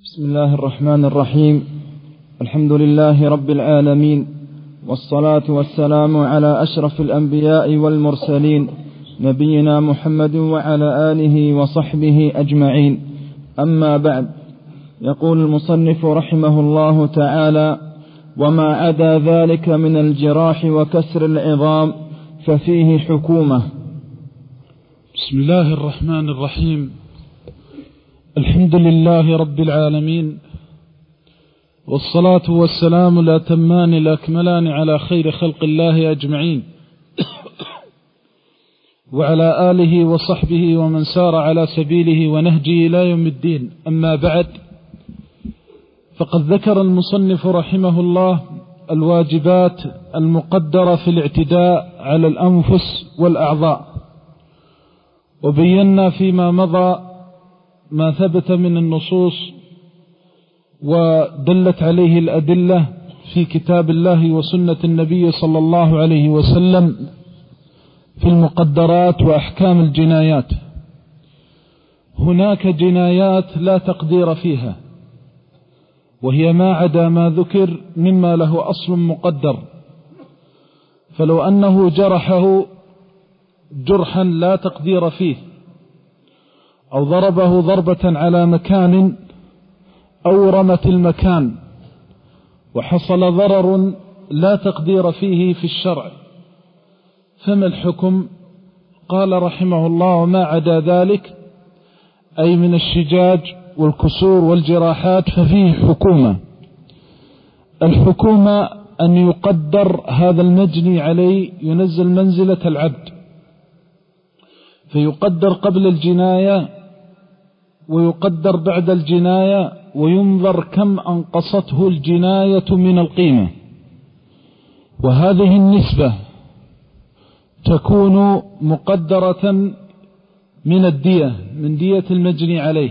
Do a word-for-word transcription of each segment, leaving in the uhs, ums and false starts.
بسم الله الرحمن الرحيم. الحمد لله رب العالمين، والصلاة والسلام على أشرف الأنبياء والمرسلين، نبينا محمد وعلى آله وصحبه أجمعين. أما بعد، يقول المصنف رحمه الله تعالى: وما عدا ذلك من الجراح وكسر العظام ففيه حكومة. بسم الله الرحمن الرحيم. الحمد لله رب العالمين، والصلاة والسلام الأتمان الأكملان على خير خلق الله أجمعين، وعلى آله وصحبه ومن سار على سبيله ونهجه إلى يوم الدين. أما بعد، فقد ذكر المصنف رحمه الله الواجبات المقدرة في الاعتداء على الأنفس والأعضاء، وبينا فيما مضى ما ثبت من النصوص ودلت عليه الأدلة في كتاب الله وسنة النبي صلى الله عليه وسلم في المقدرات وأحكام الجنايات. هناك جنايات لا تقدير فيها، وهي ما عدا ما ذكر مما له أصل مقدر، فلو أنه جرحه جرحا لا تقدير فيه، أو ضربه ضربة على مكان أو رمت المكان وحصل ضرر لا تقدير فيه في الشرع، فما الحكم؟ قال رحمه الله: وما عدا ذلك، أي من الشجاج والكسور والجراحات، ففيه حكومة. الحكومة أن يقدر هذا المجني عليه، ينزل منزلة العبد، فيقدر قبل الجناية ويقدر بعد الجناية، وينظر كم أنقصته الجناية من القيمة، وهذه النسبة تكون مقدرة من الدية، من دية المجني عليه.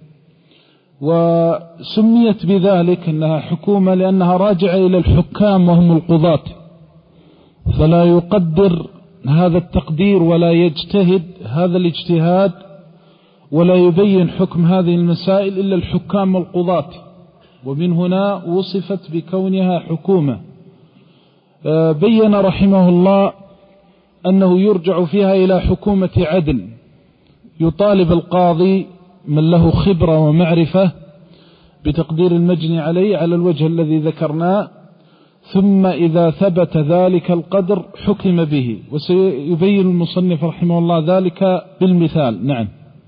وسميت بذلك أنها حكومة لأنها راجعة إلى الحكام وهم القضاة، فلا يقدر هذا التقدير ولا يجتهد هذا الاجتهاد ولا يبين حكم هذه المسائل إلا الحكام والقضاة، ومن هنا وصفت بكونها حكومة. بين رحمه الله أنه يرجع فيها إلى حكومة عدل، يطالب القاضي من له خبرة ومعرفة بتقدير المجني عليه على الوجه الذي ذكرناه، ثم إذا ثبت ذلك القدر حكم به، وسيبين المصنف رحمه الله ذلك بالمثال. نعم.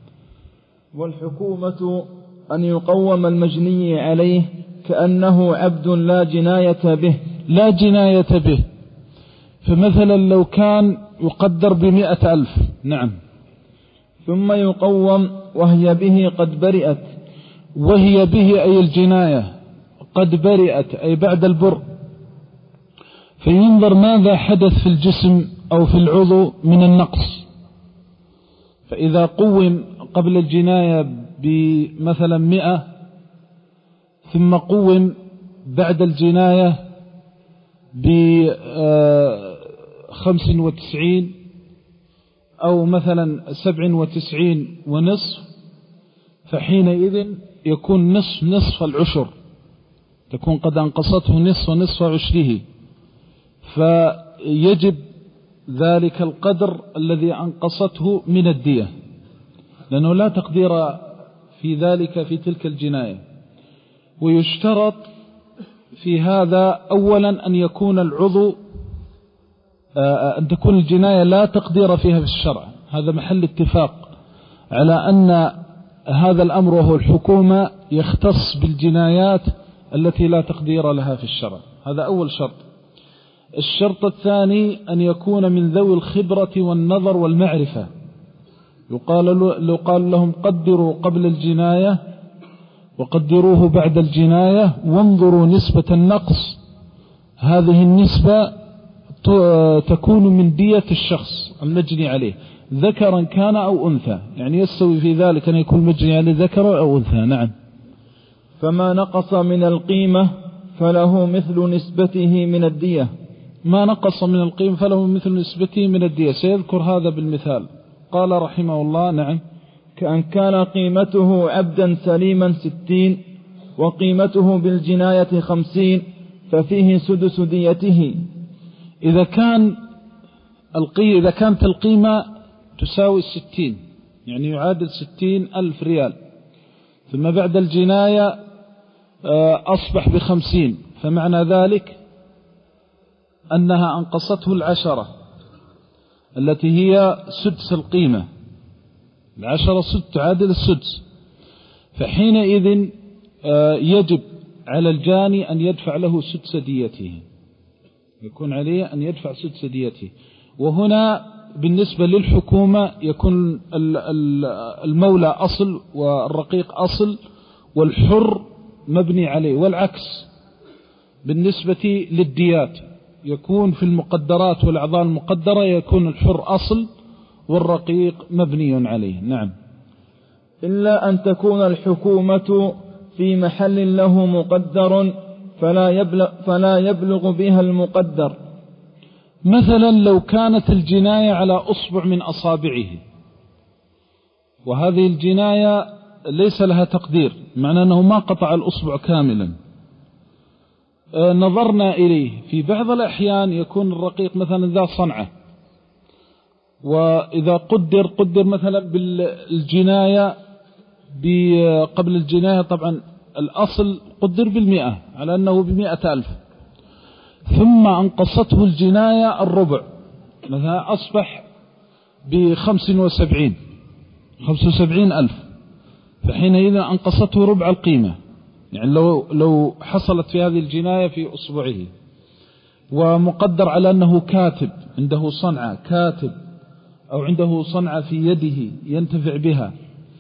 والحكومة أن يقوم المجني عليه كأنه عبد لا جناية به. لا جناية به، فمثلا لو كان يقدر بمئة ألف، نعم، ثم يقوم وهي به قد برئت. وهي به أي الجناية قد برئت، أي بعد البر، فينظر ماذا حدث في الجسم أو في العضو من النقص، فإذا قوم قبل الجناية بمثلا مئة، ثم قوم بعد الجناية بخمس وتسعين أو مثلا سبع وتسعين ونصف، فحينئذ يكون نصف نصف العشر، تكون قد أنقصته نصف نصف عشره، فيجب ذلك القدر الذي أنقصته من الدية، لأنه لا تقدير في ذلك في تلك الجناية. ويشترط في هذا أولا أن يكون العضو أن تكون الجناية لا تقدير فيها في الشرع، هذا محل اتفاق على أن هذا الأمر وهو الحكومة يختص بالجنايات التي لا تقدير لها في الشرع، هذا أول شرط. الشرط الثاني أن يكون من ذوي الخبرة والنظر والمعرفة، يقال لو قال لهم قدروا قبل الجناية وقدروه بعد الجناية وانظروا نسبة النقص، هذه النسبة تكون من دية الشخص المجني عليه، ذكرا كان أو أنثى، يعني يستوي في ذلك أن يكون مجني عليه ذكر أو أنثى. نعم. فما نقص من القيمة فله مثل نسبته من الدية. ما نقص من القيمة فله مثل نسبته من الدية، سيذكر هذا بالمثال. قال رحمه الله: نعم، كأن كان قيمته عبدا سليما ستين وقيمته بالجناية خمسين ففيه سدس ديته. إذا كان القي إذا كانت القيمة تساوي ستين، يعني يعادل ستين ألف ريال، ثم بعد الجناية أصبح بخمسين، فمعنى ذلك أنها أنقصته العشرة التي هي سدس القيمة. العشرة سدس تعادل السدس، فحينئذ يجب على الجاني أن يدفع له سدس ديته، يكون عليه أن يدفع سدس ديته. وهنا بالنسبة للحكومة يكون المولى أصل والرقيق أصل والحر مبني عليه، والعكس بالنسبة للديات يكون في المقدرات والأعضاء المقدرة يكون الحر أصل والرقيق مبني عليه. نعم. إلا أن تكون الحكومة في محل له مقدر فلا يبلغ, فلا يبلغ بها المقدر. مثلا لو كانت الجناية على أصبع من أصابعه، وهذه الجناية ليس لها تقدير، معنى أنه ما قطع الأصبع كاملا، نظرنا إليه في بعض الأحيان يكون الرقيق مثلا ذا صنعة، وإذا قدر قدر مثلا بالجناية قبل الجناية طبعا الأصل قدر بالمئة على أنه بمئة ألف، ثم أنقصته الجناية الربع، مثلا أصبح بخمس وسبعين خمس وسبعين ألف، فحينئذ أنقصته ربع القيمة، يعني لو لو حصلت في هذه الجناية في أصبعه، ومقدر على أنه كاتب عنده صنعة كاتب أو عنده صنعة في يده ينتفع بها،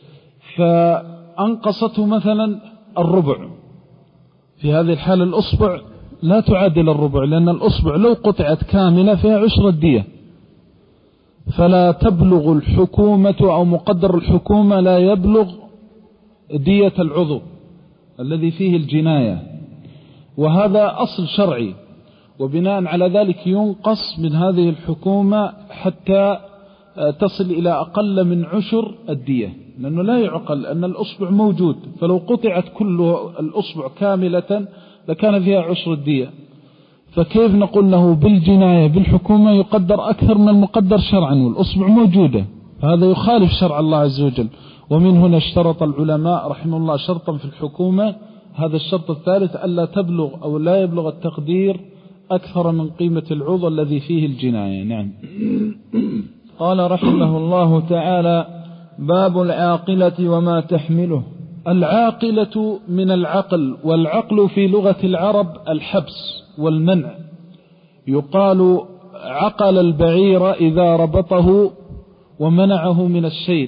فأنقصته مثلا الربع، في هذه الحالة الأصبع لا تعادل الربع، لأن الأصبع لو قطعت كاملة فيها عشر الدية، فلا تبلغ الحكومة أو مقدر الحكومة لا يبلغ دية العضو الذي فيه الجناية، وهذا أصل شرعي، وبناء على ذلك ينقص من هذه الحكومة حتى تصل إلى أقل من عشر الدية، لأنه لا يعقل أن الأصبع موجود، فلو قطعت كل الأصبع كاملة لكان فيها عشر الدية، فكيف نقول له بالجناية بالحكومة يقدر أكثر من المقدر شرعا والأصبع موجودة؟ هذا يخالف شرع الله عز وجل. ومن هنا اشترط العلماء رحمه الله شرطا في الحكومة، هذا الشرط الثالث ألا تبلغ أو لا يبلغ التقدير أكثر من قيمة العضو الذي فيه الجناية. نعم. قال رحمه الله تعالى: باب العاقلة وما تحمله. العاقلة من العقل، والعقل في لغة العرب الحبس والمنع، يقال عقل البعير إذا ربطه ومنعه من السير،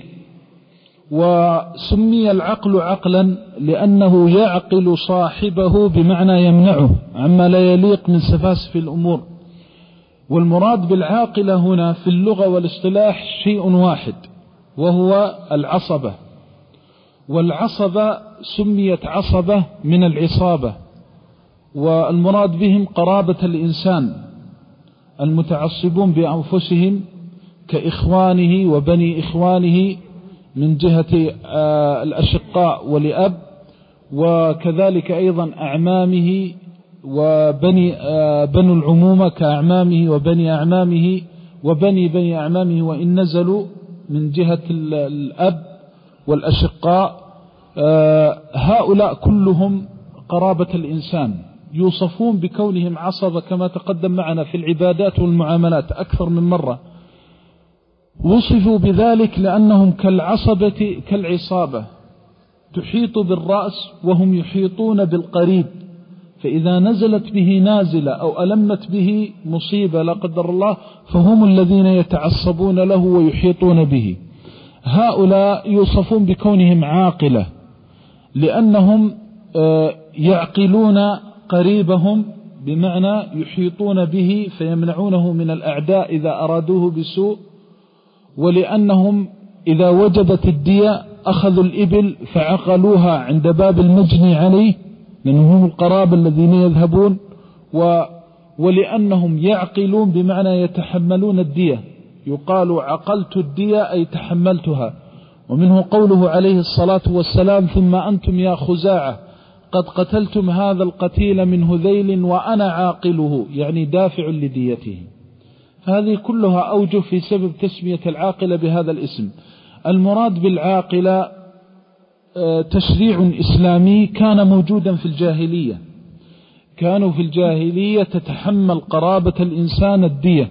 وسمي العقل عقلا لأنه يعقل صاحبه بمعنى يمنعه عما لا يليق من سفاسف الأمور. والمراد بالعاقلة هنا في اللغة والاصطلاح شيء واحد، وهو العصبة، والعصبة سميت عصبة من العصابة، والمراد بهم قرابة الإنسان المتعصبون بأنفسهم كإخوانه وبني إخوانه من جهة الأشقاء ولأب، وكذلك أيضا أعمامه وبني بنو العمومة كأعمامه وبني أعمامه وبني بني أعمامه وإن نزلوا من جهة الأب والأشقاء، هؤلاء كلهم قرابة الإنسان، يوصفون بكونهم عصبة كما تقدم معنا في العبادات والمعاملات أكثر من مرة، وصفوا بذلك لأنهم كالعصبة كالعصابة تحيط بالرأس وهم يحيطون بالقريب، فإذا نزلت به نازلة أو ألمت به مصيبة لا قدر الله فهم الذين يتعصبون له ويحيطون به. هؤلاء يوصفون بكونهم عاقلة لأنهم يعقلون قريبهم، بمعنى يحيطون به فيمنعونه من الأعداء إذا أرادوه بسوء، ولأنهم إذا وجبت الدية أخذوا الإبل فعقلوها عند باب المجني عليه لأنهم هم القرابة الذين يذهبون، و ولأنهم يعقلون بمعنى يتحملون الدية، يقال عقلت الدية أي تحملتها. ومنه قوله عليه الصلاة والسلام: ثم أنتم يا خزاعة قد قتلتم هذا القتيل من هذيل وأنا عاقله، يعني دافع لديته. هذه كلها أوجه في سبب تسمية العاقلة بهذا الاسم. المراد بالعاقلة تشريع إسلامي كان موجودا في الجاهلية، كانوا في الجاهلية تتحمل قرابة الإنسان الدية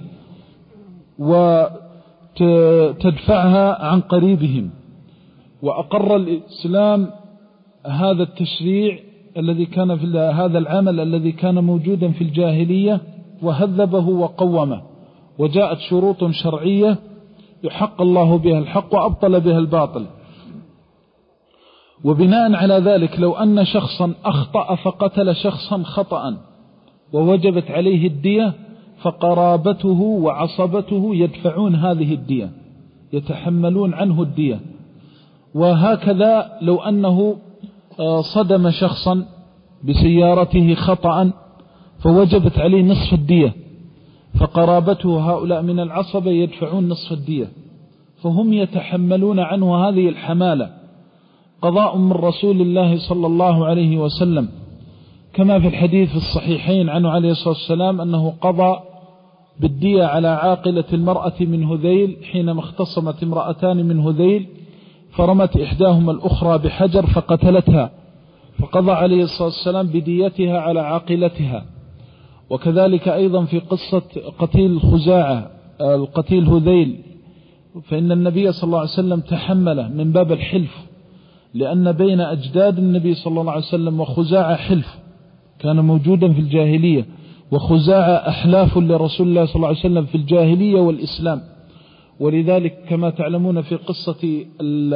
وتدفعها عن قريبهم، وأقر الإسلام هذا التشريع الذي كان في هذا العمل الذي كان موجودا في الجاهلية وهذبه وقومه، وجاءت شروط شرعية يحق الله بها الحق وأبطل بها الباطل. وبناء على ذلك لو أن شخصا أخطأ فقتل شخصا خطأ ووجبت عليه الدية، فقرابته وعصبته يدفعون هذه الدية، يتحملون عنه الدية. وهكذا لو أنه صدم شخصا بسيارته خطأ فوجبت عليه نصف الدية، فقرابته هؤلاء من العصبة يدفعون نصف الدية، فهم يتحملون عنه هذه الحمالة. قضاء من رسول الله صلى الله عليه وسلم كما في الحديث في الصحيحين عنه عليه الصلاة والسلام أنه قضى بالدية على عاقلة المرأة من هذيل حينما اختصمت امرأتان من هذيل، فرمت إحداهما الأخرى بحجر فقتلتها، فقضى عليه الصلاة والسلام بديتها على عاقلتها. وكذلك أيضا في قصة قتيل خزاعة القتيل هذيل، فإن النبي صلى الله عليه وسلم تحمله من باب الحلف، لأن بين أجداد النبي صلى الله عليه وسلم وخزاعة حلف كان موجودا في الجاهلية، وخزاعة أحلاف لرسول الله صلى الله عليه وسلم في الجاهلية والإسلام. ولذلك كما تعلمون في قصة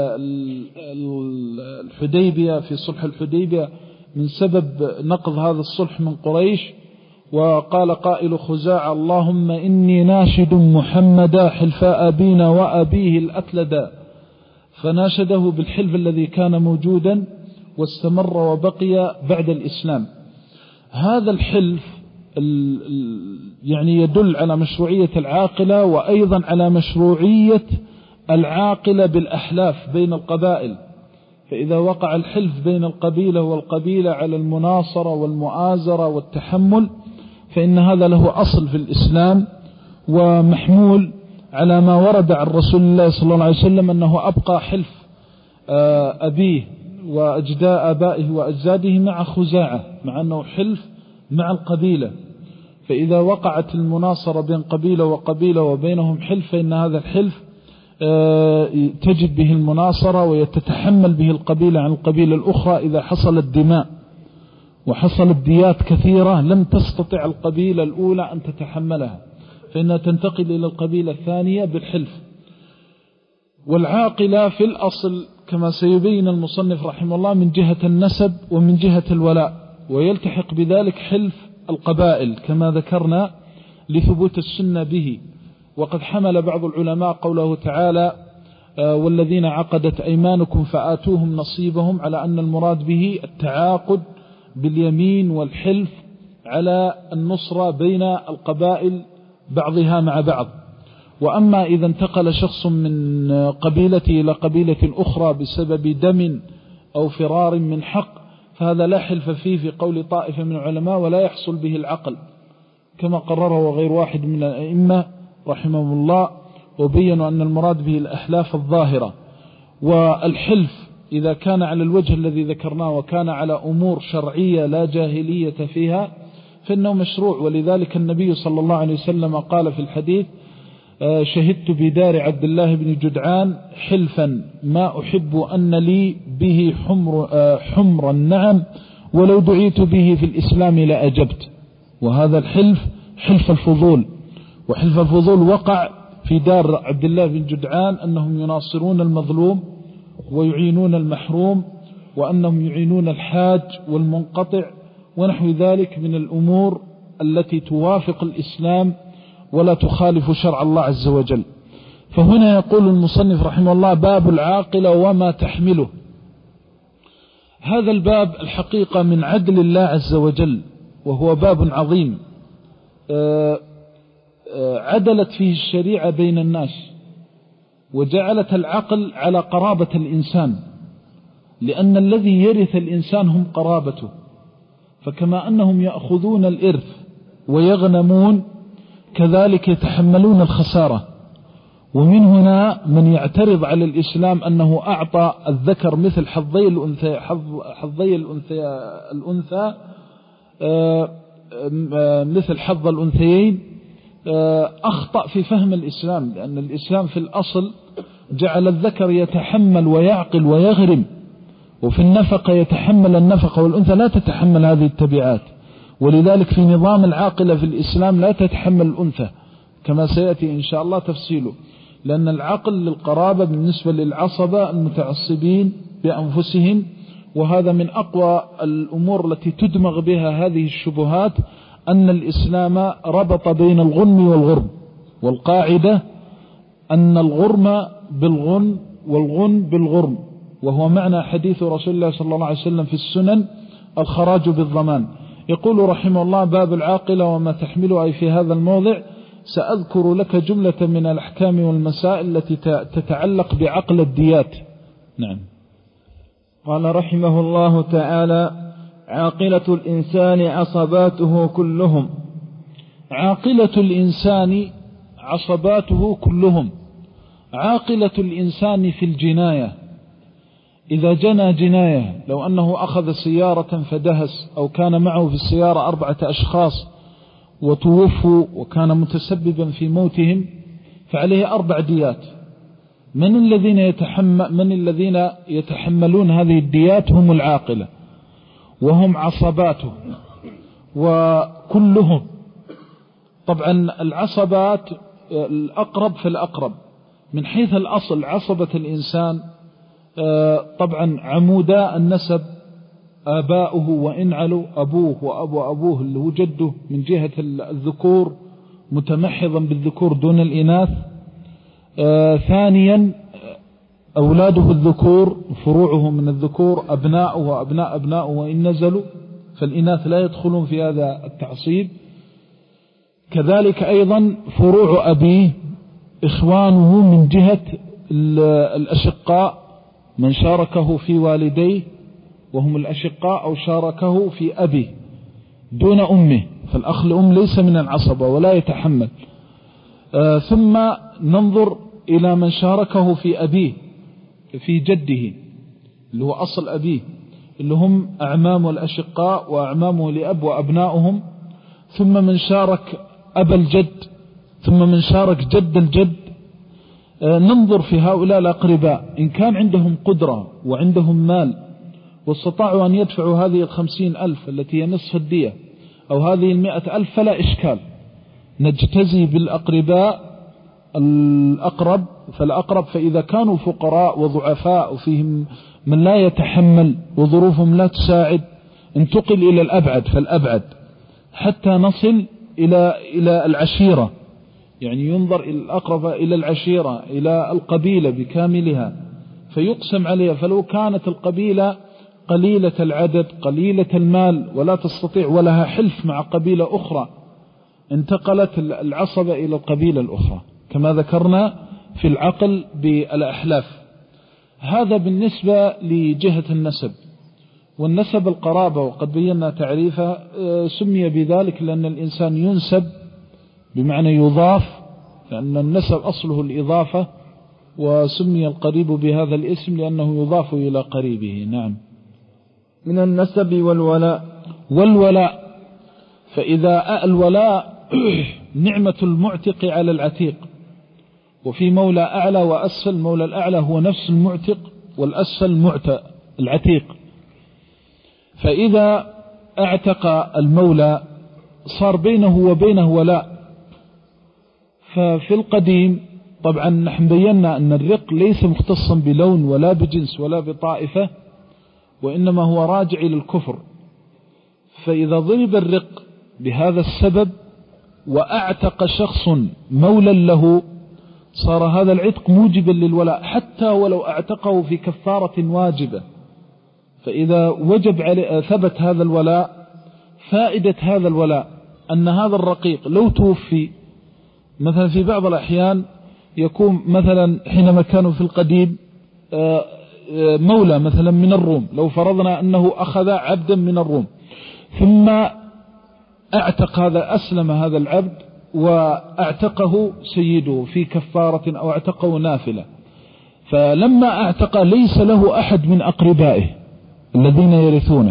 الحديبية في صلح الحديبية من سبب نقض هذا الصلح من قريش، وقال قائل خزاعة اللهم إني ناشد محمدا حلفاء أبينا وأبيه الأتلدا، فناشده بالحلف الذي كان موجودا واستمر وبقي بعد الإسلام. هذا الحلف يعني يدل على مشروعية العاقلة، وأيضا على مشروعية العاقلة بالأحلاف بين القبائل. فإذا وقع الحلف بين القبيلة والقبيلة على المناصرة والمؤازرة والتحمل، فإن هذا له أصل في الإسلام ومحمول على ما ورد عن رسول الله صلى الله عليه وسلم أنه أبقى حلف أبيه وأجداء آبائه وأجداده مع خزاعة، مع أنه حلف مع القبيلة. فإذا وقعت المناصرة بين قبيلة وقبيلة وبينهم حلف، فإن هذا الحلف تجد به المناصرة ويتتحمل به القبيلة عن القبيلة الأخرى إذا حصلت دماء وحصلت ديات كثيرة لم تستطع القبيلة الأولى أن تتحملها، فإنها تنتقل إلى القبيلة الثانية بالحلف. والعاقلة في الأصل كما سيبين المصنف رحمه الله من جهة النسب ومن جهة الولاء، ويلتحق بذلك حلف القبائل كما ذكرنا لثبوت السنة به. وقد حمل بعض العلماء قوله تعالى والذين عقدت أيمانكم فآتوهم نصيبهم على أن المراد به التعاقد باليمين والحلف على النصرة بين القبائل بعضها مع بعض. وأما إذا انتقل شخص من قبيلته إلى قبيلة أخرى بسبب دم أو فرار من حق، فهذا لا حلف فيه في قول طائفة من العلماء، ولا يحصل به العقل كما قرره غير واحد من الأئمة رحمه الله، وبينوا أن المراد به الأحلاف الظاهرة. والحلف إذا كان على الوجه الذي ذكرناه وكان على أمور شرعية لا جاهلية فيها فإنه مشروع. ولذلك النبي صلى الله عليه وسلم قال في الحديث شهدت بدار عبد الله بن جدعان حلفا ما أحب أن لي به حمر, حمر النعم ولو دعيت به في الإسلام لأجبت. وهذا الحلف حلف الفضول، وحلف الفضول وقع في دار عبد الله بن جدعان أنهم يناصرون المظلوم ويعينون المحروم، وأنهم يعينون الحاج والمنقطع ونحو ذلك من الأمور التي توافق الإسلام ولا تخالف شرع الله عز وجل. فهنا يقول المصنف رحمه الله باب العاقلة وما تحمله. هذا الباب الحقيقة من عدل الله عز وجل، وهو باب عظيم عدلت فيه الشريعة بين الناس، وجعلت العقل على قرابة الإنسان، لأن الذي يرث الإنسان هم قرابته، فكما أنهم يأخذون الإرث ويغنمون كذلك يتحملون الخسارة. ومن هنا من يعترض على الإسلام أنه أعطى الذكر مثل حظي الأنثى حظي الأنثى الأنثى مثل حظ الأنثيين، أخطأ في فهم الإسلام، لأن الإسلام في الأصل جعل الذكر يتحمل ويعقل ويغرم، وفي النفقة يتحمل النفقة، والأنثى لا تتحمل هذه التبعات. ولذلك في نظام العاقلة في الإسلام لا تتحمل الأنثى كما سيأتي إن شاء الله تفصيله، لأن العقل للقرابة بالنسبة للعصبة المتعصبين بأنفسهم. وهذا من أقوى الأمور التي تدمغ بها هذه الشبهات، أن الإسلام ربط بين الغنم والغرم، والقاعدة أن الغرم بالغن والغن بالغرم، وهو معنى حديث رسول الله صلى الله عليه وسلم في السنن الخراج بالضمان. يقول رحمه الله: باب العاقلة وما تحمله، أي في هذا الموضع سأذكر لك جملة من الأحكام والمسائل التي تتعلق بعقل الديات. نعم. قال رحمه الله تعالى: عاقلة الإنسان عصباته كلهم. عاقلة الإنسان عصباته كلهم. عاقلة الإنسان في الجناية، إذا جنى جناية، لو أنه أخذ سيارة فدهس، أو كان معه في السيارة أربعة أشخاص وتوفوا وكان متسببا في موتهم، فعليه أربع ديات. من الذين يتحمل من الذين يتحملون هذه الديات؟ هم العاقلة، وهم عصباته وكلهم. طبعا العصبات الأقرب فالأقرب من حيث الأصل. عصبة الإنسان طبعا عمودا النسب آباؤه وإن علوا، أبوه وأبو أبوه اللي هو جده من جهة الذكور متمحضا بالذكور دون الإناث. ثانيا أولاده الذكور، فروعه من الذكور، أبناؤه وأبناء أبناؤه وإن نزلوا، فالإناث لا يدخلون في هذا التعصيب. كذلك أيضا فروع أبيه، إخوانه من جهة الأشقاء، من شاركه في والديه وهم الأشقاء، أو شاركه في أبيه دون أمه، فالأخ لأم ليس من العصبة ولا يتحمل. آه ثم ننظر إلى من شاركه في أبيه، في جده اللي هو أصل أبيه، اللي هم أعمامه الأشقاء وأعمامه لأب وأبناؤهم. ثم من شارك أبا الجد، ثم من شارك جد الجد. آه ننظر في هؤلاء الأقرباء، إن كان عندهم قدرة وعندهم مال واستطاعوا أن يدفعوا هذه الخمسين ألف التي هي نصف الدية، أو هذه المئة ألف، فلا إشكال، نجتزي بالأقرباء الأقرب فالأقرب. فإذا كانوا فقراء وضعفاء وفيهم من لا يتحمل وظروفهم لا تساعد، انتقل إلى الأبعد فالأبعد، حتى نصل إلى إلى العشيرة، يعني ينظر إلى الأقرب إلى العشيرة، إلى القبيلة بكاملها، فيقسم عليها. فلو كانت القبيلة قليلة العدد قليلة المال ولا تستطيع ولها حلف مع قبيلة أخرى، انتقلت العصبة إلى القبيلة الأخرى، كما ذكرنا في العقل بالأحلاف. هذا بالنسبة لجهة النسب. والنسب القرابة، وقد بينا تعريفها، سمي بذلك لأن الإنسان ينسب بمعنى يضاف، لأن النسب أصله الإضافة، وسمي القريب بهذا الاسم لأنه يضاف إلى قريبه. نعم. من النسب والولاء. والولاء، فإذا الولاء نعمة المعتق على العتيق، وفي مولى أعلى وأسفل. مولى الأعلى هو نفس المعتق، والأسفل معتق العتيق. فإذا اعتق المولى صار بينه وبينه ولاء. ففي القديم طبعا نحن بينا أن الرق ليس مختصا بلون ولا بجنس ولا بطائفة، وإنما هو راجع إلى الكفر. فإذا ضرب الرق بهذا السبب وأعتق شخص مولا له، صار هذا العتق موجبا للولاء، حتى ولو أعتقه في كفارة واجبة. فإذا وجب عليه ثبت هذا الولاء، فائدة هذا الولاء أن هذا الرقيق لو توفي مثلا، في بعض الأحيان يكون مثلا حينما كانوا في القديم مولى مثلا من الروم، لو فرضنا أنه أخذ عبدا من الروم ثم اعتق هذا، أسلم هذا العبد واعتقه سيده في كفارة أو اعتقه نافلة، فلما اعتق ليس له أحد من أقربائه الذين يرثونه،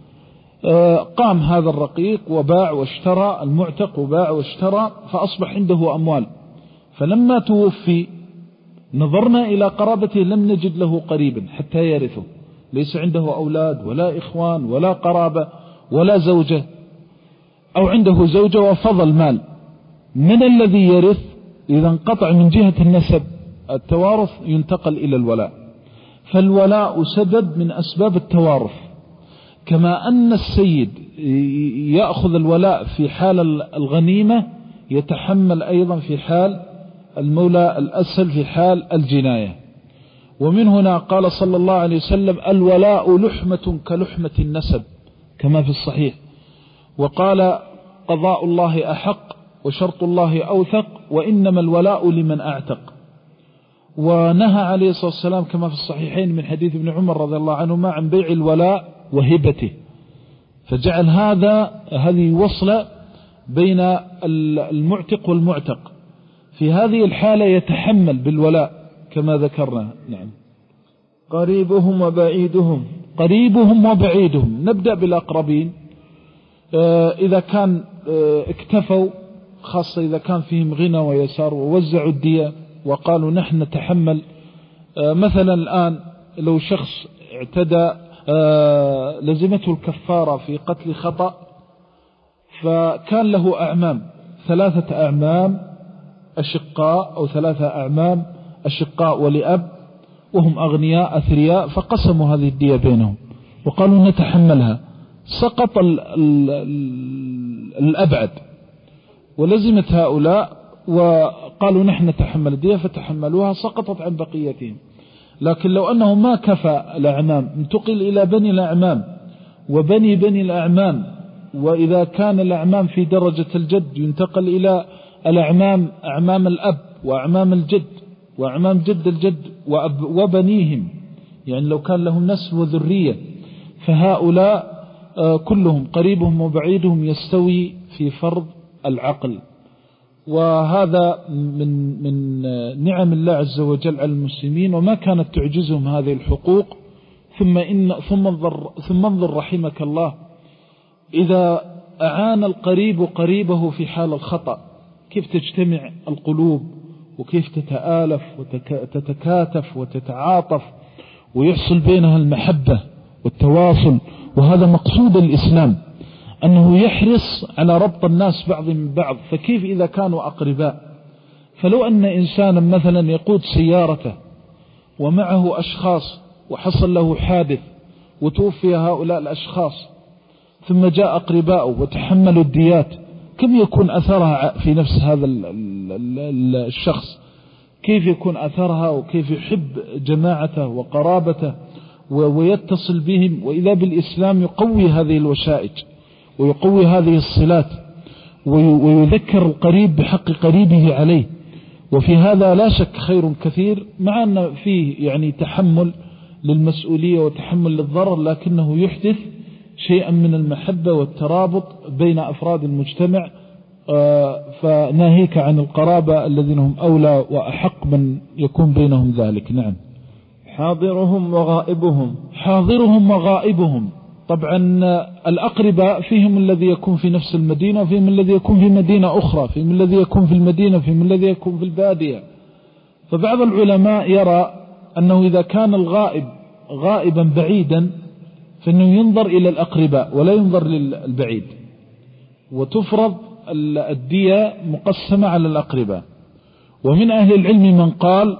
قام هذا الرقيق وباع واشترى، المعتق وباع واشترى، فأصبح عنده أموال، فلما توفي نظرنا إلى قرابته لم نجد له قريبا حتى يرثه، ليس عنده أولاد ولا إخوان ولا قرابة ولا زوجة، أو عنده زوجة وفضل مال، من الذي يرث؟ إذا انقطع من جهة النسب التوارث ينتقل إلى الولاء، فالولاء سبب من أسباب التوارث، كما أن السيد يأخذ الولاء في حال الغنيمة يتحمل أيضا في حال المولى الأسهل في حال الجناية. ومن هنا قال صلى الله عليه وسلم: الولاء لحمة كلحمة النسب، كما في الصحيح. وقال: قضاء الله أحق وشرط الله أوثق، وإنما الولاء لمن أعتق. ونهى عليه الصلاة والسلام كما في الصحيحين من حديث ابن عمر رضي الله عنهما عن بيع الولاء وهبته، فجعل هذا هذه وصلة بين المعتق والمعتق، في هذه الحالة يتحمل بالولاء كما ذكرنا. نعم. قريبهم وبعيدهم. قريبهم وبعيدهم، نبدأ بالأقربين. إذا كان اكتفوا، خاصة إذا كان فيهم غنى ويسار، ووزعوا الدية وقالوا نحن نتحمل، مثلا الآن لو شخص اعتدى لزمته الكفارة في قتل خطأ، فكان له أعمام، ثلاثة أعمام أشقاء أو ثلاثة أعمام أشقاء ولأب وهم أغنياء أثرياء، فقسموا هذه الدية بينهم وقالوا نتحملها، سقط ال ال ال الأبعد ولزمت هؤلاء وقالوا نحن نتحمل الدية فتحملوها، سقطت عن بقيتهم. لكن لو أنه ما كفى الأعمام انتقل إلى بني الأعمام وبني بني الأعمام، وإذا كان الأعمام في درجة الجد ينتقل إلى الأعمام، أعمام الأب وأعمام الجد وأعمام جد الجد وبنيهم، يعني لو كان لهم نسل وذرية، فهؤلاء كلهم قريبهم وبعيدهم يستوي في فرض العقل. وهذا من من نعم الله عز وجل على المسلمين، وما كانت تعجزهم هذه الحقوق. ثم إن ثم انظر ثم انظر رحمك الله، إذا أعان القريب قريبه في حال الخطأ كيف تجتمع القلوب، وكيف تتآلف وتتكاتف وتتعاطف ويحصل بينها المحبة والتواصل. وهذا مقصود الإسلام، أنه يحرص على ربط الناس بعض من بعض، فكيف إذا كانوا أقرباء؟ فلو أن إنسانا مثلا يقود سيارته ومعه أشخاص وحصل له حادث وتوفي هؤلاء الأشخاص، ثم جاء أقرباؤه وتحملوا الديات، كم يكون أثرها في نفس هذا الشخص؟ كيف يكون أثرها، وكيف يحب جماعته وقرابته ويتصل بهم؟ وإذا بالإسلام يقوي هذه الوشائج ويقوي هذه الصلات ويذكر القريب بحق قريبه عليه. وفي هذا لا شك خير كثير، مع أن فيه يعني تحمل للمسؤولية وتحمل للضرر، لكنه يحدث شيئا من المحبة والترابط بين أفراد المجتمع. فناهيك عن القرابة الذين هم أولى وأحق من يكون بينهم ذلك. نعم. حاضرهم وغائبهم. حاضرهم وغائبهم، طبعا الأقرباء فيهم الذي يكون في نفس المدينة، وفيهم الذي يكون في مدينة أخرى، فيهم الذي يكون في المدينة، وفيهم الذي يكون في البادية. فبعض العلماء يرى أنه إذا كان الغائب غائبا بعيدا فإنه ينظر إلى الأقرباء ولا ينظر للبعيد، وتفرض الدية مقسمة على الأقرباء. ومن أهل العلم من قال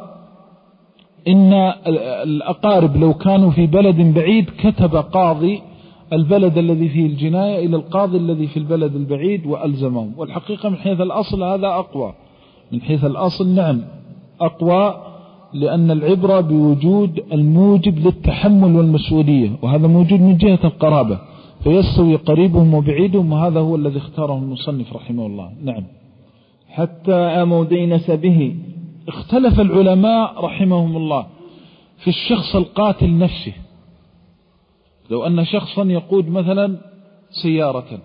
إن الأقارب لو كانوا في بلد بعيد كتب قاضي البلد الذي فيه الجناية إلى القاضي الذي في البلد البعيد وألزمهم. والحقيقة من حيث الأصل هذا أقوى، من حيث الأصل نعم أقوى، لأن العبرة بوجود الموجب للتحمل والمسؤولية، وهذا موجود من جهة القرابة، فيستوي قريبهم وبعيدهم، وهذا هو الذي اختاره المصنف رحمه الله. نعم. حتى عمودي نسبه. اختلف العلماء رحمهم الله في الشخص القاتل نفسه. لو أن شخصا يقود مثلا سيارة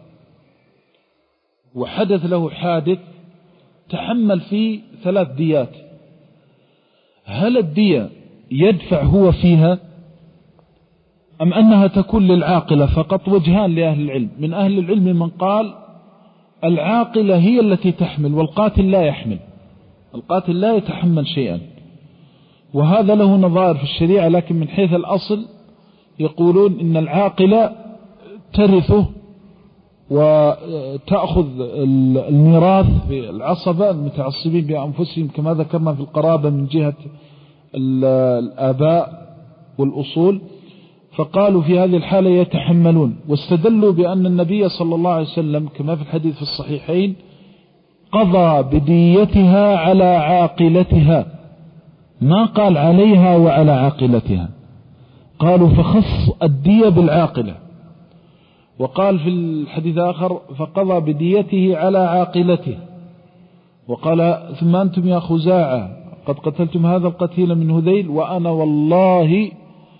وحدث له حادث تحمل فيه ثلاث ديات، هل الدية يدفع هو فيها أم أنها تكون للعاقلة فقط؟ وجهان لأهل العلم. من أهل العلم من قال العاقلة هي التي تحمل والقاتل لا يحمل، القاتل لا يتحمل شيئا، وهذا له نظائر في الشريعة، لكن من حيث الأصل يقولون إن العاقلة ترثه وتأخذ الميراث في العصبة المتعصبين بأنفسهم كما ذكرنا في القرابة من جهة الآباء والأصول. فقالوا في هذه الحالة يتحملون، واستدلوا بأن النبي صلى الله عليه وسلم كما في الحديث في الصحيحين قضى بديتها على عاقلتها، ما قال عليها وعلى عاقلتها، قالوا فخص الدية بالعاقلة. وقال في الحديث آخر فقضى بديته على عاقلته، وقال ثم أنتم يا خزاعة قد قتلتم هذا القتيل من هذيل وأنا والله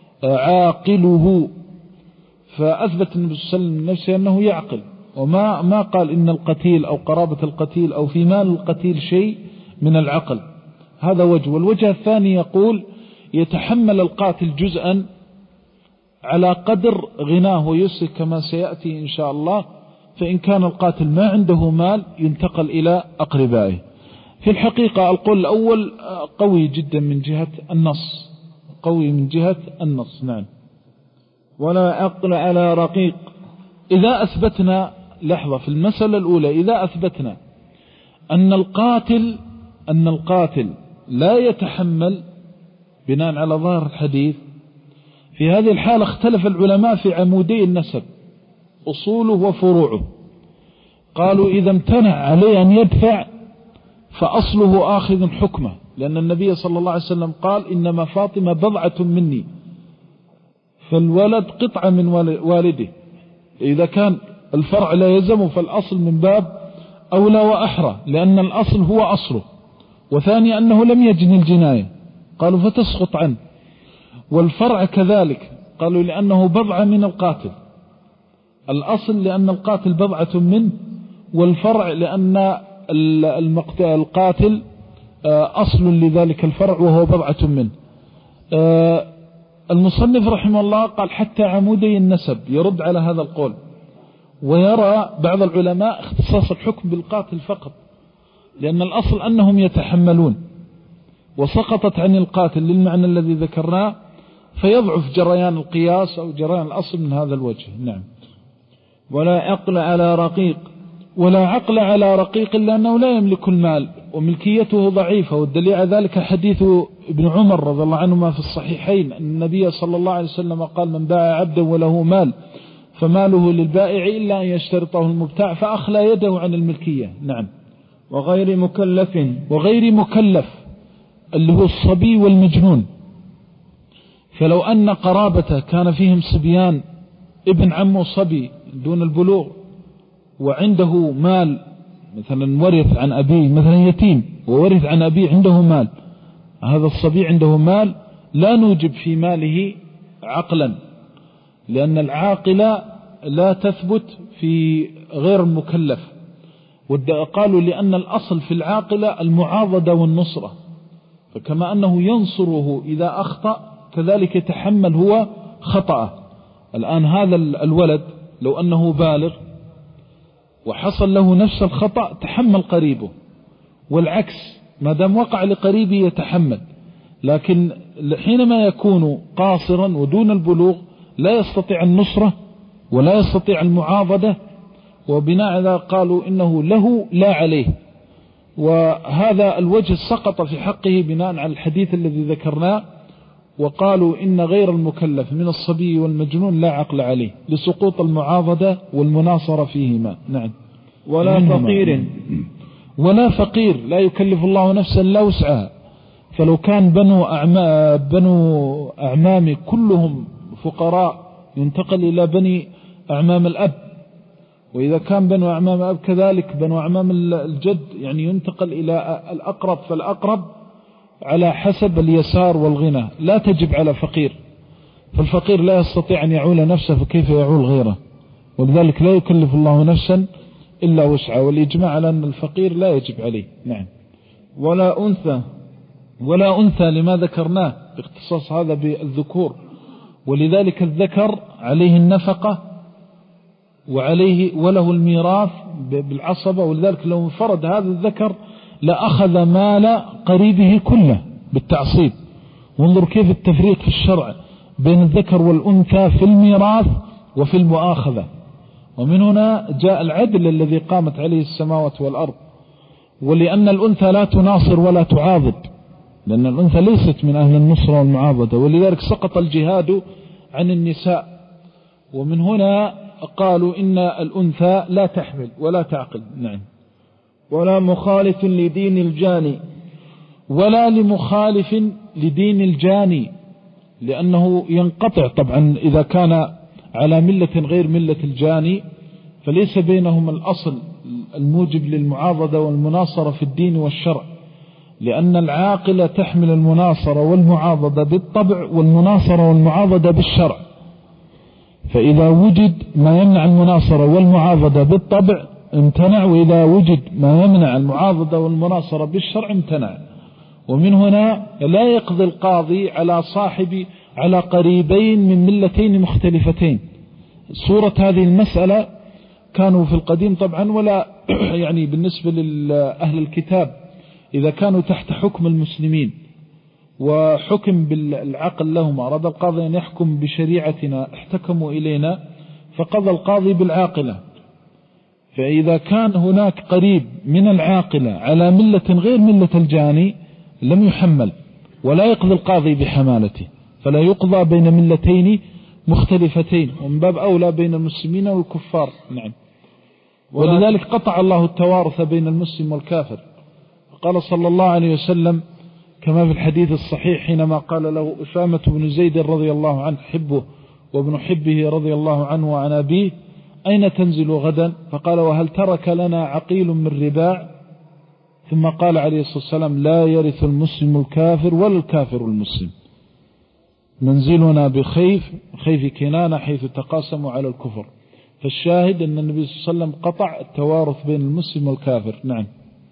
عاقله. فأثبت النبي صلى الله عليه وسلم نفسه أنه يعقل، وما ما قال إن القتيل أو قرابة القتيل أو في مال القتيل شيء من العقل. هذا وجه. والوجه الثاني يقول يتحمل القاتل جزءا على قدر غناه ويسر كما سيأتي إن شاء الله، فإن كان القاتل ما عنده مال ينتقل إلى أقربائه. في الحقيقة القول الأول قوي جدا من جهة النص، قوي من جهة النص. نعم. ولا عقل على رقيق. إذا أثبتنا لحظة في المسألة الأولى، إذا أثبتنا أن القاتل أن القاتل لا يتحمل بناء على ظاهر الحديث، في هذه الحالة اختلف العلماء في عمودي النسب أصوله وفروعه. قالوا إذا امتنع عليه أن يدفع فأصله آخذ حكمه، لأن النبي صلى الله عليه وسلم قال إنما فاطمة بضعة مني، فالولد قطعة من والده. إذا كان الفرع لا يلزمه فالأصل من باب أولى وأحرى، لأن الأصل هو أصله، وثاني أنه لم يجن الجناية قالوا فتسقط عنه. والفرع كذلك قالوا لأنه بضعة من القاتل، الأصل لأن القاتل بضعة منه، والفرع لأن القاتل أصل لذلك الفرع وهو بضعة منه. المصنف رحمه الله قال حتى عمودي النسب يرد على هذا القول، ويرى بعض العلماء اختصاص الحكم بالقاتل فقط، لأن الأصل أنهم يتحملون، وسقطت عن القاتل للمعنى الذي ذكرناه، فيضعف جريان القياس أو جريان الأصل من هذا الوجه. نعم. ولا عقل على رقيق. ولا عقل على رقيق إلا أنه لا يملك المال وملكيته ضعيفة، والدليل على ذلك حديث ابن عمر رضي الله عنهما في الصحيحين أن النبي صلى الله عليه وسلم قال من باع عبدا وله مال فماله للبائع إلا أن يشترطه المبتاع فأخلى يده عن الملكية. نعم. وغير مكلف. وغير مكلف اللي هو الصبي والمجنون. فلو أن قرابته كان فيهم صبيان، ابن عمه صبي دون البلوغ وعنده مال، مثلا ورث عن أبيه، مثلا يتيم وورث عن أبيه عنده مال، هذا الصبي عنده مال لا نوجب في ماله عقلا، لأن العاقلة لا تثبت في غير المكلف. قالوا لأن الأصل في العاقلة المعاضدة والنصرة، فكما أنه ينصره إذا أخطأ كذلك يتحمل هو خطأه. الآن هذا الولد لو أنه بالغ وحصل له نفس الخطأ تحمل قريبه، والعكس ما دام وقع لقريبه يتحمل، لكن حينما يكون قاصرا ودون البلوغ لا يستطيع النصرة ولا يستطيع المعاضدة، وبناء على قالوا إنه له لا عليه. وهذا الوجه سقط في حقه بناء على الحديث الذي ذكرناه، وقالوا إن غير المكلف من الصبي والمجنون لا عقل عليه لسقوط المعاضدة والمناصرة فيهما. نعم. ولا فقير. ولا فقير لا يكلف الله نفسا لا وسعها. فلو كان بنو أعمام, بنو أعمام كلهم فقراء ينتقل إلى بني أعمام الأب، وإذا كان بنو أعمام الأب كذلك بنو أعمام الجد يعني ينتقل إلى الأقرب فالأقرب، على حسب اليسار والغنى، لا تجب على فقير، فالفقير لا يستطيع أن يعول نفسه فكيف يعول غيره، ولذلك لا يكلف الله نفسا إلا وسعها، والإجماع على أن الفقير لا يجب عليه. نعم. ولا أنثى ولا أنثى لما ذكرناه باختصاص هذا بالذكور، ولذلك الذكر عليه النفقة وعليه وله الميراث بالعصبة، ولذلك لو انفرد هذا الذكر لأخذ مال قريبه كله بالتعصيب. وانظر كيف التفريق في الشرع بين الذكر والأنثى في الميراث وفي المؤاخذة، ومن هنا جاء العدل الذي قامت عليه السماوات والأرض. ولأن الأنثى لا تناصر ولا تعاضد، لأن الأنثى ليست من أهل النصر والمعاضدة، ولذلك سقط الجهاد عن النساء. ومن هنا قالوا إن الأنثى لا تحمل ولا تعقل. نعم. ولا مخالف لدين الجاني ولا لمخالف لدين الجاني، لأنه ينقطع طبعا إذا كان على ملة غير ملة الجاني، فليس بينهم الأصل الموجب للمعاضدة والمناصرة في الدين والشرع، لأن العاقلة تحمل المناصرة والمعاضدة بالطبع، والمناصرة والمعاضدة بالشرع. فإذا وجد ما يمنع المناصرة والمعاضدة بالطبع امتنع، وإذا وجد ما يمنع المعاضدة والمناصرة بالشرع امتنع. ومن هنا لا يقضي القاضي على صاحب على قريبين من ملتين مختلفتين. صورة هذه المسألة كانوا في القديم طبعا، ولا يعني بالنسبة لأهل الكتاب إذا كانوا تحت حكم المسلمين وحكم بالعقل لهم، أراد القاضي أن يحكم بشريعتنا احتكموا إلينا فقضى القاضي بالعاقلة. فإذا كان هناك قريب من العاقلة على ملة غير ملة الجاني لم يحمل، ولا يقضي القاضي بحمالته، فلا يقضى بين ملتين مختلفتين، ومن باب أولى بين المسلمين والكفار. نعم. ولذلك قطع الله التوارث بين المسلم والكافر. قال صلى الله عليه وسلم كما في الحديث الصحيح حينما قال له أسامة بن زيد رضي الله عنه حبه وابن حبه رضي الله عنه وعن أبيه: أين تنزل غدا؟ فقال: وهل ترك لنا عقيل من رباع؟ ثم قال عليه الصلاة والسلام: لا يرث المسلم الكافر ولا الكافر المسلم، منزلنا بخيف خيف كنانة حيث تقاسموا على الكفر. فالشاهد أن النبي صلى الله عليه وسلم قطع التوارث بين المسلم والكافر. نعم.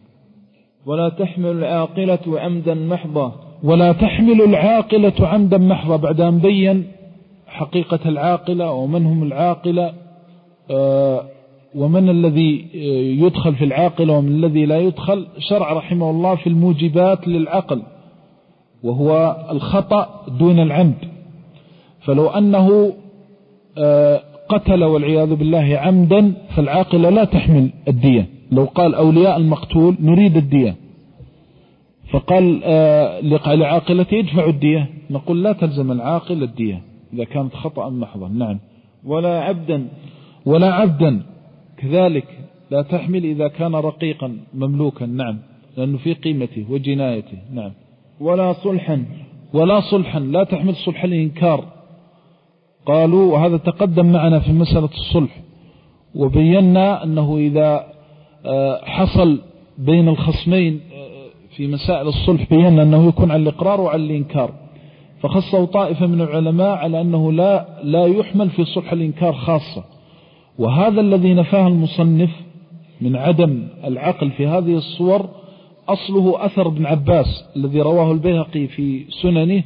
ولا تحمل العاقلة عمدا محضا ولا تحمل العاقلة عمدا محضا، بعد أن بين حقيقة العاقلة ومن هم العاقلة ومن الذي يدخل في العاقلة ومن الذي لا يدخل، شرع رحمه الله في الموجبات للعقل، وهو الخطأ دون العمد. فلو أنه قتل والعياذ بالله عمدا فالعاقلة لا تحمل الدية. لو قال أولياء المقتول نريد الدية، فقال لعاقلته يدفع الدية، نقول لا تلزم العاقل الدية إذا كانت خطأ محضا. نعم. ولا عبدا ولا عبدا كذلك لا تحمل إذا كان رقيقا مملوكا. نعم، لأنه في قيمته وجنايته. نعم. ولا صلحا ولا صلحا لا تحمل صلح الإنكار. قالوا وهذا تقدم معنا في مسألة الصلح، وبينا أنه إذا حصل بين الخصمين في مسائل الصلح بينا أنه يكون على الإقرار وعلى الإنكار، فخصوا طائفة من العلماء على أنه لا لا يحمل في صلح الإنكار خاصة. وهذا الذي نفاه المصنف من عدم العقل في هذه الصور أصله أثر ابن عباس الذي رواه البيهقي في سننه،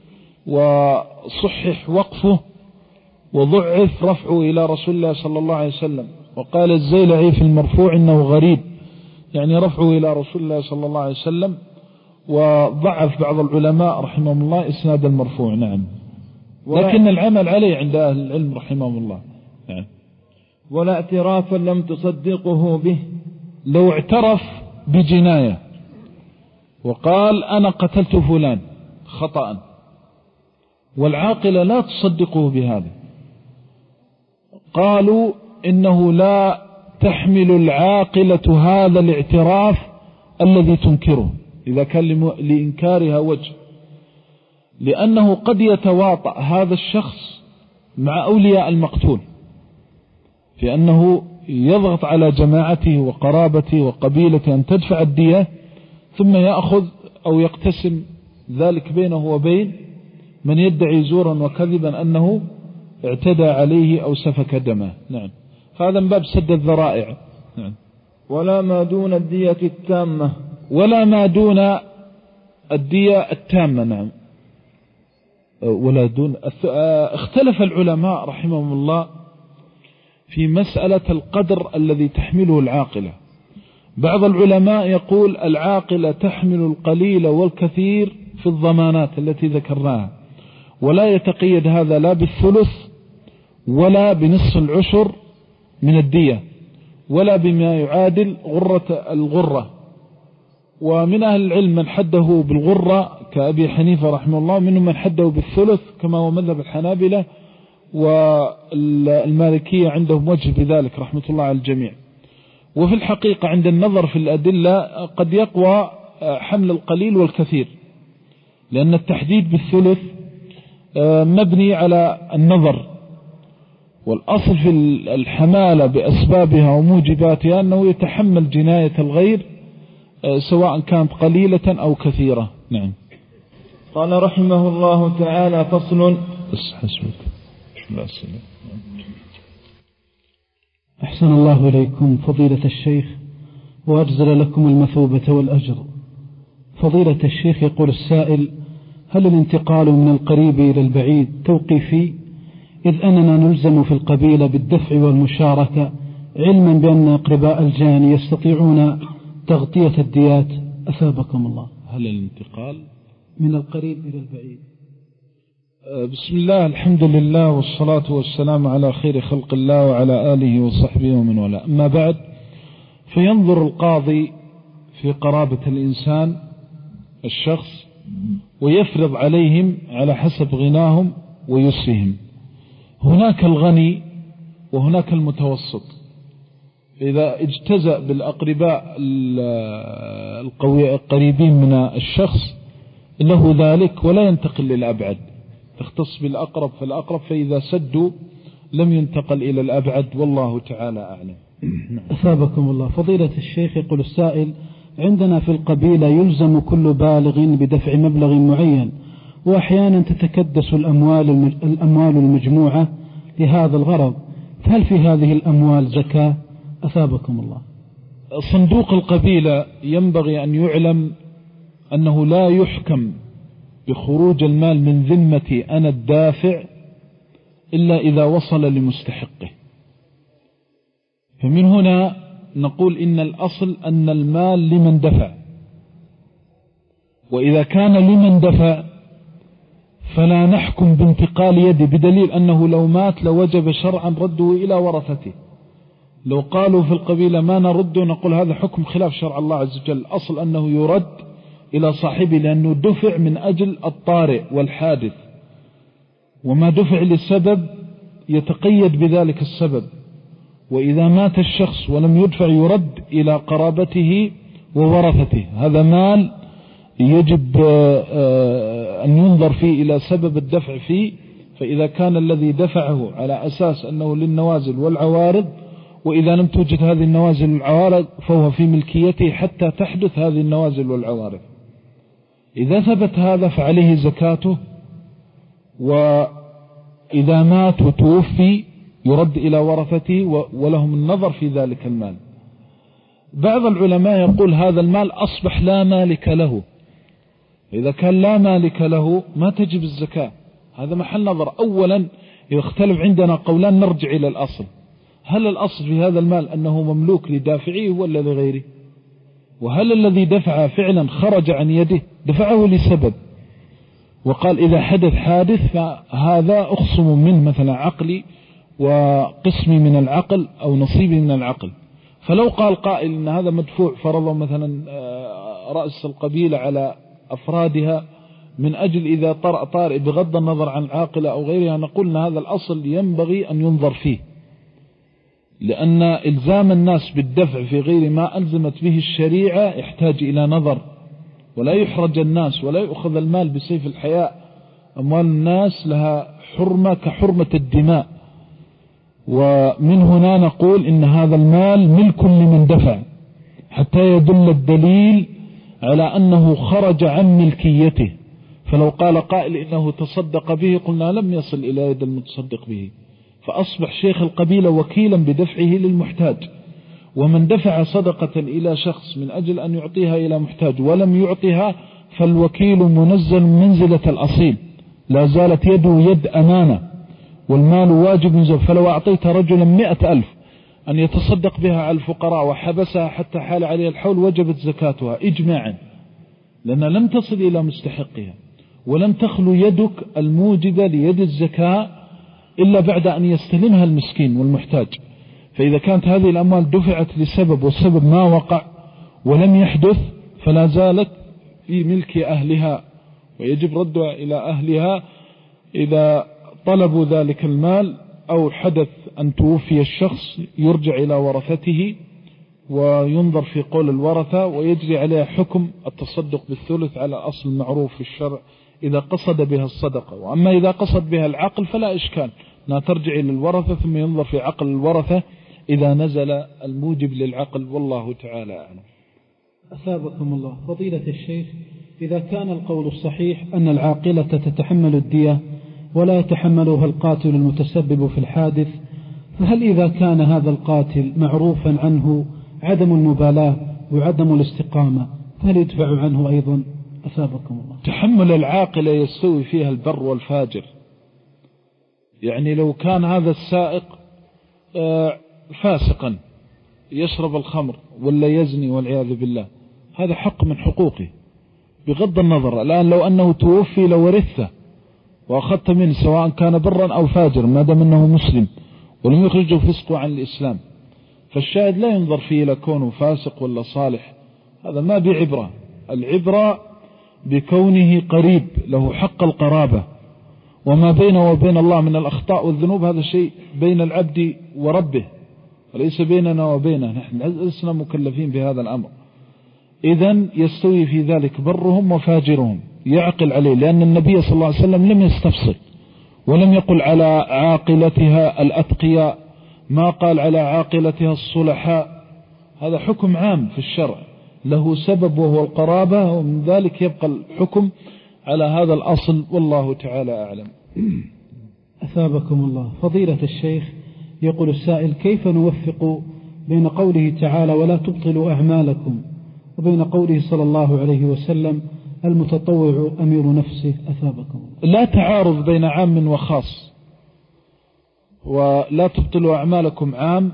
وصحح وقفه وضعف رفعه إلى رسول الله صلى الله عليه وسلم. وقال الزيلعي في المرفوع إنه غريب، يعني رفعه إلى رسول الله صلى الله عليه وسلم، وضعف بعض العلماء رحمهم الله إسناد المرفوع. نعم. لكن العمل عليه عند أهل العلم رحمهم الله. نعم. ولا اعترافا لم تصدقه به، لو اعترف بجناية وقال أنا قتلت فلان خطأ والعاقلة لا تصدقه بهذا، قالوا إنه لا تحمل العاقلة هذا الاعتراف الذي تنكره إذا كان لإنكارها وجه، لأنه قد يتواطأ هذا الشخص مع أولياء المقتول في أنه يضغط على جماعته وقرابته وقبيلته أن تدفع الدية، ثم يأخذ أو يقتسم ذلك بينه وبين من يدعي زورا وكذبا أنه اعتدى عليه أو سفك دمه. نعم. هذا من باب سد الذرائع. نعم. ولا ما دون الدية التامة. ولا ما دون الدية التامة. نعم. ولا دون. اختلف العلماء رحمهم الله في مسألة القدر الذي تحمله العاقلة. بعض العلماء يقول العاقلة تحمل القليل والكثير في الضمانات التي ذكرناها، ولا يتقيد هذا لا بالثلث ولا بنصف العشر من الدية ولا بما يعادل غرة الغرة. ومن أهل العلم من حده بالغرة كأبي حنيفة رحمه الله، منهم من حده بالثلث كما هو مذهب الحنابلة، والمالكية عندهم وجه بذلك رحمة الله على الجميع. وفي الحقيقة عند النظر في الأدلة قد يقوى حمل القليل والكثير، لأن التحديد بالثلث مبني على النظر، والأصل في الحمالة بأسبابها وموجباتها أنه يتحمل جناية الغير سواء كانت قليلة أو كثيرة. نعم. قال رحمه الله تعالى: فصل. أحسن الله إليكم فضيلة الشيخ وأجزل لكم المثوبة والأجر. فضيلة الشيخ، يقول السائل: هل الانتقال من القريب إلى البعيد توقيفي، إذ أننا نلزم في القبيلة بالدفع والمشاركة، علما بأن أقرباء الجاني يستطيعون تغطية الديات؟ أثابكم الله. هل الانتقال من القريب إلى البعيد؟ بسم الله، الحمد لله، والصلاة والسلام على خير خلق الله وعلى آله وصحبه ومن والاه. أما بعد، فينظر القاضي في قرابة الإنسان الشخص ويفرض عليهم على حسب غناهم ويسرهم. هناك الغني وهناك المتوسط. إذا اجتزأ بالأقرباء القريبين من الشخص له ذلك ولا ينتقل للأبعد، تختص بالأقرب فالأقرب، فإذا سدوا لم ينتقل إلى الأبعد، والله تعالى أعلم. أثابكم الله. فضيلة الشيخ، يقول السائل: عندنا في القبيلة يلزم كل بالغ بدفع مبلغ معين، وأحيانا تتكدس الأموال الأموال المجموعة لهذا الغرض، فهل في هذه الأموال زكاة؟ أثابكم الله. صندوق القبيلة ينبغي أن يعلم أنه لا يحكم بخروج المال من ذمتي أنا الدافع إلا إذا وصل لمستحقه. فمن هنا نقول إن الأصل أن المال لمن دفع، وإذا كان لمن دفع فلا نحكم بانتقال يده، بدليل أنه لو مات لوجب شرعا رده إلى ورثته. لو قالوا في القبيلة ما نرده نقول هذا حكم خلاف شرع الله عز وجل. الأصل أنه يرد إلى صاحبه، لأنه دفع من أجل الطارئ والحادث، وما دفع للسبب يتقيد بذلك السبب. وإذا مات الشخص ولم يدفع يرد إلى قرابته وورثته. هذا مال يجب أن ينظر فيه إلى سبب الدفع فيه، فإذا كان الذي دفعه على أساس أنه للنوازل والعوارض، وإذا لم توجد هذه النوازل والعوارض فهو في ملكيته حتى تحدث هذه النوازل والعوارض. إذا ثبت هذا فعليه زكاته، وإذا مات وتوفي يرد إلى ورثته ولهم النظر في ذلك المال. بعض العلماء يقول هذا المال أصبح لا مالك له. إذا كان لا مالك له ما تجب الزكاة. هذا محل نظر. أولا يختلف عندنا قولان، نرجع إلى الأصل. هل الأصل في هذا المال أنه مملوك لدافعيه ولا لغيره؟ وهل الذي دفع فعلا خرج عن يده؟ دفعه لسبب، وقال إذا حدث حادث فهذا أخصم منه مثلا عقلي وقسمي من العقل أو نصيبي من العقل. فلو قال قائل إن هذا مدفوع، فرضا مثلا رأس القبيلة على أفرادها من أجل إذا طرأ طارئ بغض النظر عن العاقلة أو غيرها، نقول أن هذا الأصل ينبغي أن ينظر فيه، لأن إلزام الناس بالدفع في غير ما ألزمت به الشريعة يحتاج إلى نظر، ولا يحرج الناس ولا يأخذ المال بسيف الحياء. أموال الناس لها حرمة كحرمة الدماء. ومن هنا نقول إن هذا المال ملك لمن دفع حتى يدل الدليل على أنه خرج عن ملكيته. فلو قال قائل إنه تصدق به قلنا لم يصل إلى يد المتصدق به، فأصبح شيخ القبيلة وكيلا بدفعه للمحتاج. ومن دفع صدقة إلى شخص من أجل أن يعطيها إلى محتاج ولم يعطيها فالوكيل منزل منزلة الأصيل، لا زالت يده يد أمانة والمال واجب ينزل. فلو أعطيت رجلا مئة ألف أن يتصدق بها على الفقراء وحبسها حتى حال عليه الحول وجبت زكاتها إجماعا، لأن لم تصل إلى مستحقها، ولم تخلو يدك الموجبة ليد الزكاة إلا بعد أن يستلمها المسكين والمحتاج. فإذا كانت هذه الأموال دفعت لسبب والسبب ما وقع ولم يحدث فلا زالت في ملك أهلها، ويجب ردها إلى أهلها إذا طلبوا ذلك المال أو حدث أن توفي الشخص يرجع إلى ورثته وينظر في قول الورثة ويجري عليها حكم التصدق بالثلث على أصل معروف في الشرع إذا قصد بها الصدقة. وأما إذا قصد بها العقل فلا إشكال، لا ترجع إلى الورثة ثم ينظر في عقل الورثة إذا نزل الموجب للعقل، والله تعالى أعلم. أثابكم الله. فضيلة الشيخ، إذا كان القول الصحيح أن العاقلة تتحمل الدية ولا يتحملها القاتل المتسبب في الحادث، فهل إذا كان هذا القاتل معروفا عنه عدم المبالاة وعدم الاستقامة فهل يدفع عنه أيضا؟ أثابكم الله. تحمل العاقلة يستوي فيها البر والفاجر. يعني لو كان هذا السائق فاسقا يشرب الخمر ولا يزني والعياذ بالله، هذا حق من حقوقه بغض النظر. الآن لو أنه توفي لورثه وأخذت منه سواء كان برا أو فاجر ما دام أنه مسلم ولم يخرجه فسقه عن الإسلام، فالشاهد لا ينظر فيه لكونه فاسق ولا صالح، هذا ما بعبرة. العبرة بكونه قريب له حق القرابة، وما بينه وبين الله من الأخطاء والذنوب هذا شيء بين العبد وربه وليس بيننا وبينه، نحن لسنا مكلفين بهذا الأمر. إذن يستوي في ذلك برهم وفاجرهم، يعقل عليه، لأن النبي صلى الله عليه وسلم لم يستفصل ولم يقل على عاقلتها الأتقياء، ما قال على عاقلتها الصلحاء، هذا حكم عام في الشرع له سبب وهو القرابة، ومن ذلك يبقى الحكم على هذا الأصل، والله تعالى أعلم. أثابكم الله. فضيلة الشيخ، يقول السائل: كيف نوفق بين قوله تعالى ولا تبطلوا أعمالكم وبين قوله صلى الله عليه وسلم المتطوع أمير نفسه؟ أثابكم الله. لا تعارض بين عام وخاص، ولا تبطلوا أعمالكم عام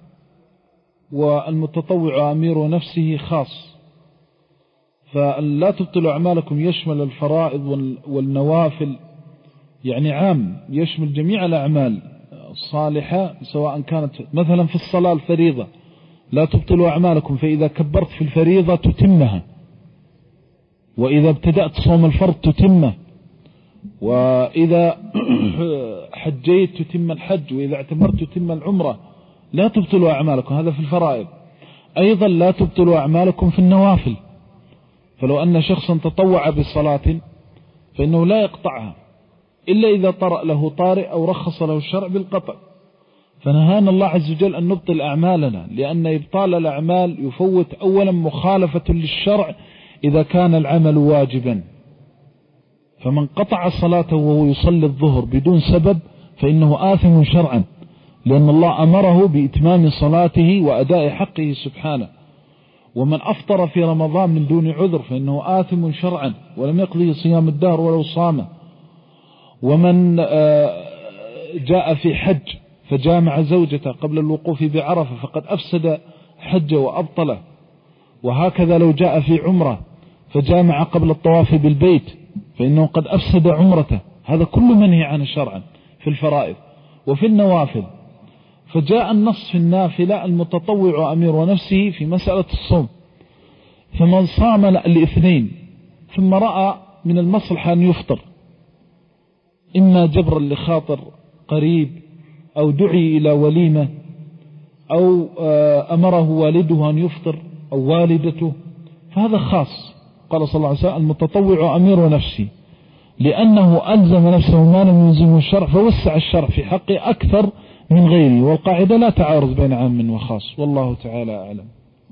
والمتطوع أمير نفسه خاص. فلا تبطلوا أعمالكم يشمل الفرائض والنوافل، يعني عام يشمل جميع الأعمال الصالحة سواء كانت مثلا في الصلاة الفريضة لا تبطلوا أعمالكم، فإذا كبرت في الفريضة تتمها، وإذا ابتدأت صوم الفرض تتمه، وإذا حجيت تتم الحج، وإذا اعتمرت تتم العمرة. لا تبطلوا أعمالكم، هذا في الفرائض. أيضا لا تبطلوا أعمالكم في النوافل، فلو أن شخصا تطوع بصلاة فإنه لا يقطعها إلا إذا طرأ له طارئ أو رخص له الشرع بالقطع. فنهانا الله عز وجل أن نبطل أعمالنا، لأن إبطال الأعمال يفوت أولا مخالفة للشرع إذا كان العمل واجبا. فمن قطع صلاته وهو يصلي الظهر بدون سبب فإنه آثم شرعا، لأن الله أمره بإتمام صلاته وأداء حقه سبحانه. ومن أفطر في رمضان من دون عذر فإنه آثم شرعا ولم يقضي صيام الدهر ولو صام. ومن جاء في حج فجامع زوجته قبل الوقوف بعرفة فقد أفسد حجه وأبطله. وهكذا لو جاء في عمره فجامع قبل الطواف بالبيت فإنه قد أفسد عمرته. هذا كل منهي عنه شرعا في الفرائض. وفي النوافل فجاء النص في النافلة المتطوع أمير نفسه في مسألة الصوم، فمن صام الاثنين ثم رأى من المصلحة أن يفطر إما جبرا لخاطر قريب أو دعي إلى وليمة أو أمره والده أن يفطر أو والدته، فهذا خاص. قال صلى الله عليه وسلم المتطوع أمير نفسه، لأنه ألزم نفسه ما لم يلزمه الشرع، فوسع الشرع في حقه أكثر من غيره. والقاعدة لا تعارض بين عام وخاص، والله تعالى أعلم.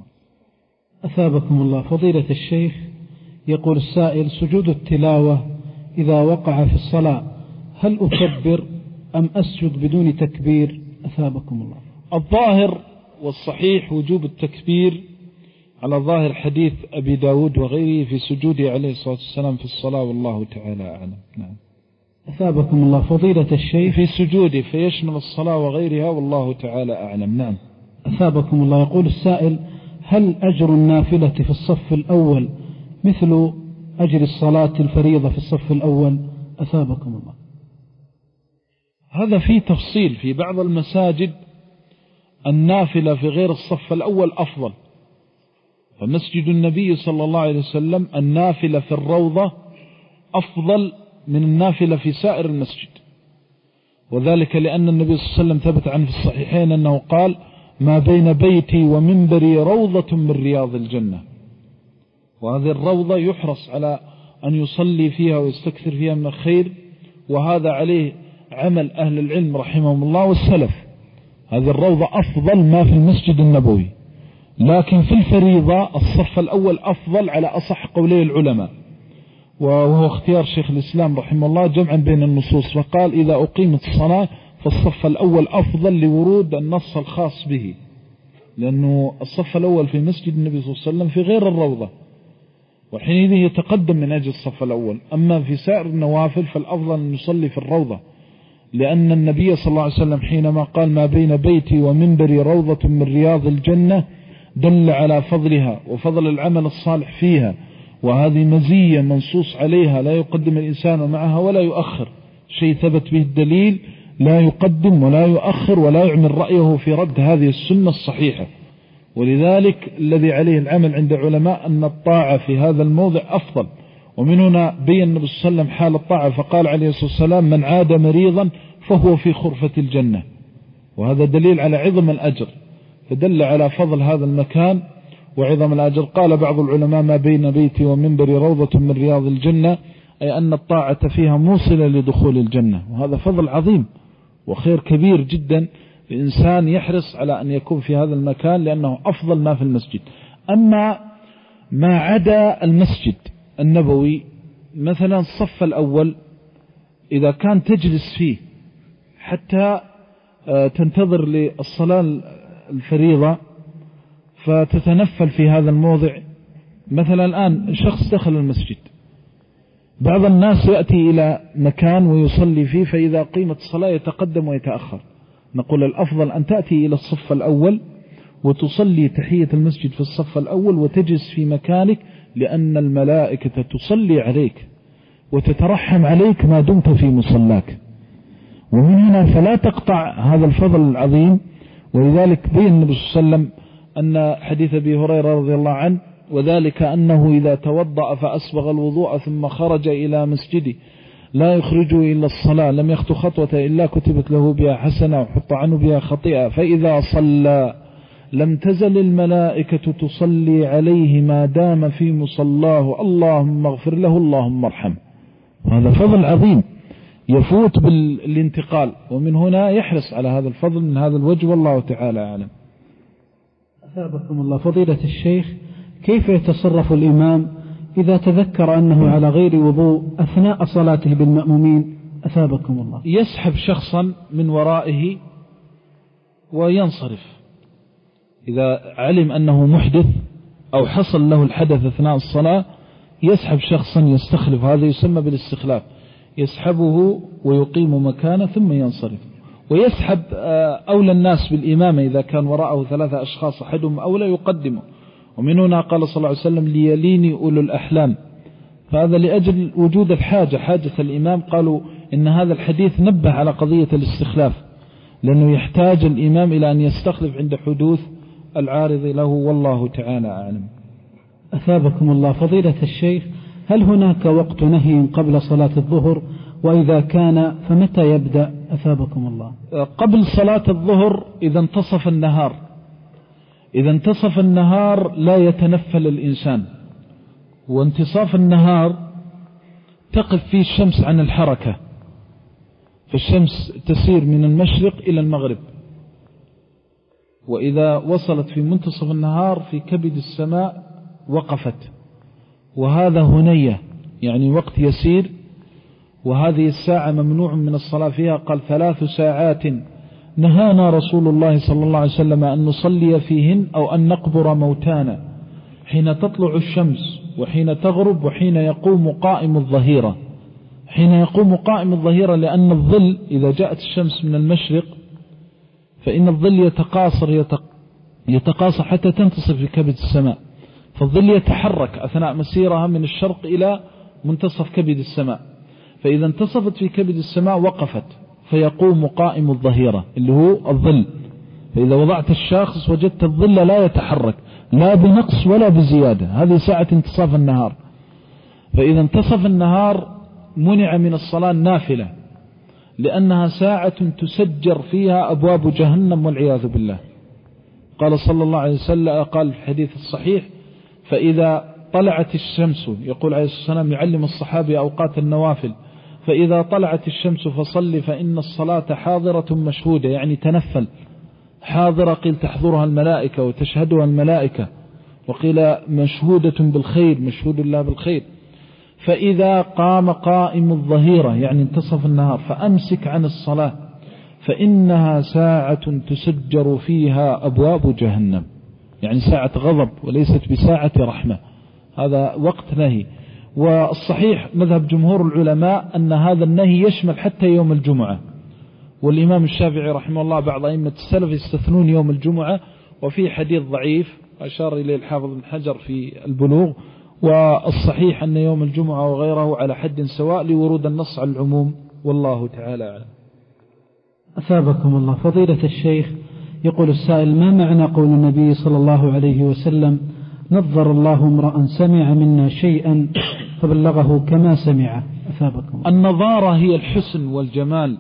أثابكم الله. فضيلة الشيخ، يقول السائل: سجود التلاوة إذا وقع في الصلاة هل أكبر أم أسجد بدون تكبير أثابكم الله؟ الظاهر والصحيح وجوب التكبير على ظاهر حديث أبي داود وغيره في سجوده عليه الصلاة والسلام في الصلاة، والله تعالى أعلم. نعم. أثابكم الله فضيلة الشيخ. في سجوده فيشمل الصلاة وغيرها، والله تعالى أعلم. نعم. أثابكم الله. يقول السائل: هل أجر النافلة في الصف الأول مثل أجر الصلاة الفريضة في الصف الأول؟ أثابكم الله. هذا فيه تفصيل. في بعض المساجد النافلة في غير الصف الأول أفضل، فمسجد النبي صلى الله عليه وسلم النافلة في الروضة أفضل من النافلة في سائر المسجد، وذلك لأن النبي صلى الله عليه وسلم ثبت عنه في الصحيحين أنه قال: ما بين بيتي ومنبري روضة من رياض الجنة. وهذه الروضة يحرص على أن يصلي فيها ويستكثر فيها من الخير، وهذا عليه عمل أهل العلم رحمهم الله والسلف. هذه الروضة أفضل ما في المسجد النبوي، لكن في الفريضة الصف الأول أفضل على أصح قولي العلماء، وهو اختيار شيخ الإسلام رحمه الله جمعا بين النصوص، فقال: إذا أقيمت الصلاة فالصف الأول أفضل لورود النص الخاص به، لأنه الصف الأول في مسجد النبي صلى الله عليه وسلم في غير الروضة، وحينئذ يتقدم من أجل الصف الأول. أما في سائر النوافل فالأفضل أن يصلي في الروضة، لأن النبي صلى الله عليه وسلم حينما قال: ما بين بيتي ومنبري روضة من رياض الجنة، دل على فضلها وفضل العمل الصالح فيها، وهذه مزية منصوص عليها لا يقدم الإنسان معها ولا يؤخر، شيء ثبت به الدليل، لا يقدم ولا يؤخر ولا يعمل رأيه في رد هذه السنة الصحيحة. ولذلك الذي عليه العمل عند علماء أن الطاعة في هذا الموضع أفضل. ومن هنا بين النبي صلى الله عليه وسلم حال الطاعة فقال عليه الصلاة والسلام: من عاد مريضا فهو في خرفة الجنة، وهذا دليل على عظم الأجر، فدل على فضل هذا المكان وعظم الأجر. قال بعض العلماء: ما بين بيتي ومنبري روضة من رياض الجنة، أي أن الطاعة فيها موصلة لدخول الجنة، وهذا فضل عظيم وخير كبير جدا. الإنسان يحرص على أن يكون في هذا المكان لأنه أفضل ما في المسجد. أما ما عدا المسجد النبوي، مثلا الصف الأول إذا كان تجلس فيه حتى تنتظر للصلاة الفريضة فتتنفل في هذا الموضع، مثلا الآن شخص دخل المسجد، بعض الناس يأتي إلى مكان ويصلي فيه، فإذا قيمت الصلاة يتقدم ويتأخر. نقول الأفضل أن تأتي إلى الصف الأول وتصلي تحية المسجد في الصف الأول وتجلس في مكانك، لأن الملائكة تصلي عليك وتترحم عليك ما دمت في مصلاك، ومن هنا فلا تقطع هذا الفضل العظيم. ولذلك بين النبي صلى الله عليه وسلم أن حديث أبي هريرة رضي الله عنه: وذلك أنه إذا توضأ فأسبغ الوضوء ثم خرج إلى مسجده لا يخرج إلا الصلاة لم يخطو خطوة إلا كتبت له بها حسنة وحط عنه بها خطيئة، فإذا صلى لم تزل الملائكة تصلي عليه ما دام في مصلاه، اللهم اغفر له اللهم ارحمه. هذا فضل عظيم يفوت بالانتقال، ومن هنا يحرص على هذا الفضل من هذا الوجه، والله تعالى أعلم. أثابكم الله. فضيلة الشيخ، كيف يتصرف الإمام إذا تذكر أنه على غير وضوء أثناء صلاته بالمأمومين؟ أثابكم الله. يسحب شخصا من ورائه وينصرف. إذا علم أنه محدث أو حصل له الحدث أثناء الصلاة يسحب شخصا يستخلف، هذا يسمى بالاستخلاف، يسحبه ويقيم مكانه ثم ينصرف. ويسحب أولى الناس بالإمامة إذا كان وراءه ثلاثة أشخاص أحدهم أولى يقدمه. ومن هنا قال صلى الله عليه وسلم: ليليني أولو الأحلام، فهذا لأجل وجود الحاجة، حاجة الإمام. قالوا إن هذا الحديث نبه على قضية الاستخلاف، لأنه يحتاج الإمام إلى أن يستخلف عند حدوث العارض له، والله تعالى أعلم. أثابكم الله. فضيلة الشيخ، هل هناك وقت نهي قبل صلاة الظهر؟ وإذا كان فمتى يبدأ؟ أثابكم الله. قبل صلاة الظهر إذا انتصف النهار، إذا انتصف النهار لا يتنفل الإنسان، وانتصاف النهار تقف فيه الشمس عن الحركة، فالشمس تسير من المشرق إلى المغرب، وإذا وصلت في منتصف النهار في كبد السماء وقفت، وهذا هنية يعني وقت يسير وهذه الساعة ممنوع من الصلاة فيها. قال ثلاث ساعات نهانا رسول الله صلى الله عليه وسلم أن نصلي فيهن أو أن نقبر موتانا، حين تطلع الشمس وحين تغرب وحين يقوم قائم الظهيرة. حين يقوم قائم الظهيرة لأن الظل إذا جاءت الشمس من المشرق فإن الظل يتقاصر يتقاصر حتى تنتصف في كبد السماء، فالظل يتحرك أثناء مسيرها من الشرق إلى منتصف كبد السماء، فإذا انتصفت في كبد السماء وقفت فيقوم قائم الظهيرة اللي هو الظل. فإذا وضعت الشاخص وجدت الظل لا يتحرك لا بنقص ولا بزيادة، هذه ساعة انتصاف النهار. فإذا انتصف النهار منع من الصلاة النافلة لأنها ساعة تسجر فيها أبواب جهنم والعياذ بالله. قال صلى الله عليه وسلم، قال في الحديث الصحيح: فإذا طلعت الشمس، يقول عليه الصلاة والسلام يعلم الصحابة أوقات النوافل: فإذا طلعت الشمس فصل فإن الصلاة حاضرة مشهودة، يعني تنفل. حاضرة قيل تحضرها الملائكة وتشهدها الملائكة، وقيل مشهودة بالخير، مشهود الله بالخير. فإذا قام قائم الظهيرة يعني انتصف النهار فأمسك عن الصلاة فإنها ساعة تسجر فيها أبواب جهنم، يعني ساعة غضب وليست بساعة رحمة، هذا وقت نهي. والصحيح مذهب جمهور العلماء أن هذا النهي يشمل حتى يوم الجمعة، والإمام الشافعي رحمه الله بعض أئمة السلف يستثنون يوم الجمعة. وفي حديث ضعيف أشار إليه الحافظ بن حجر في البلوغ، والصحيح أن يوم الجمعة وغيره على حد سواء لورود النص على العموم، والله تعالى أعلم. أثابكم الله. فضيلة الشيخ، يقول السائل: ما معنى قول النبي صلى الله عليه وسلم: نظر الله امرأ سمع منا شيئا فبلغه كما سمع؟ أثابكم. النظارة هي الحسن والجمال.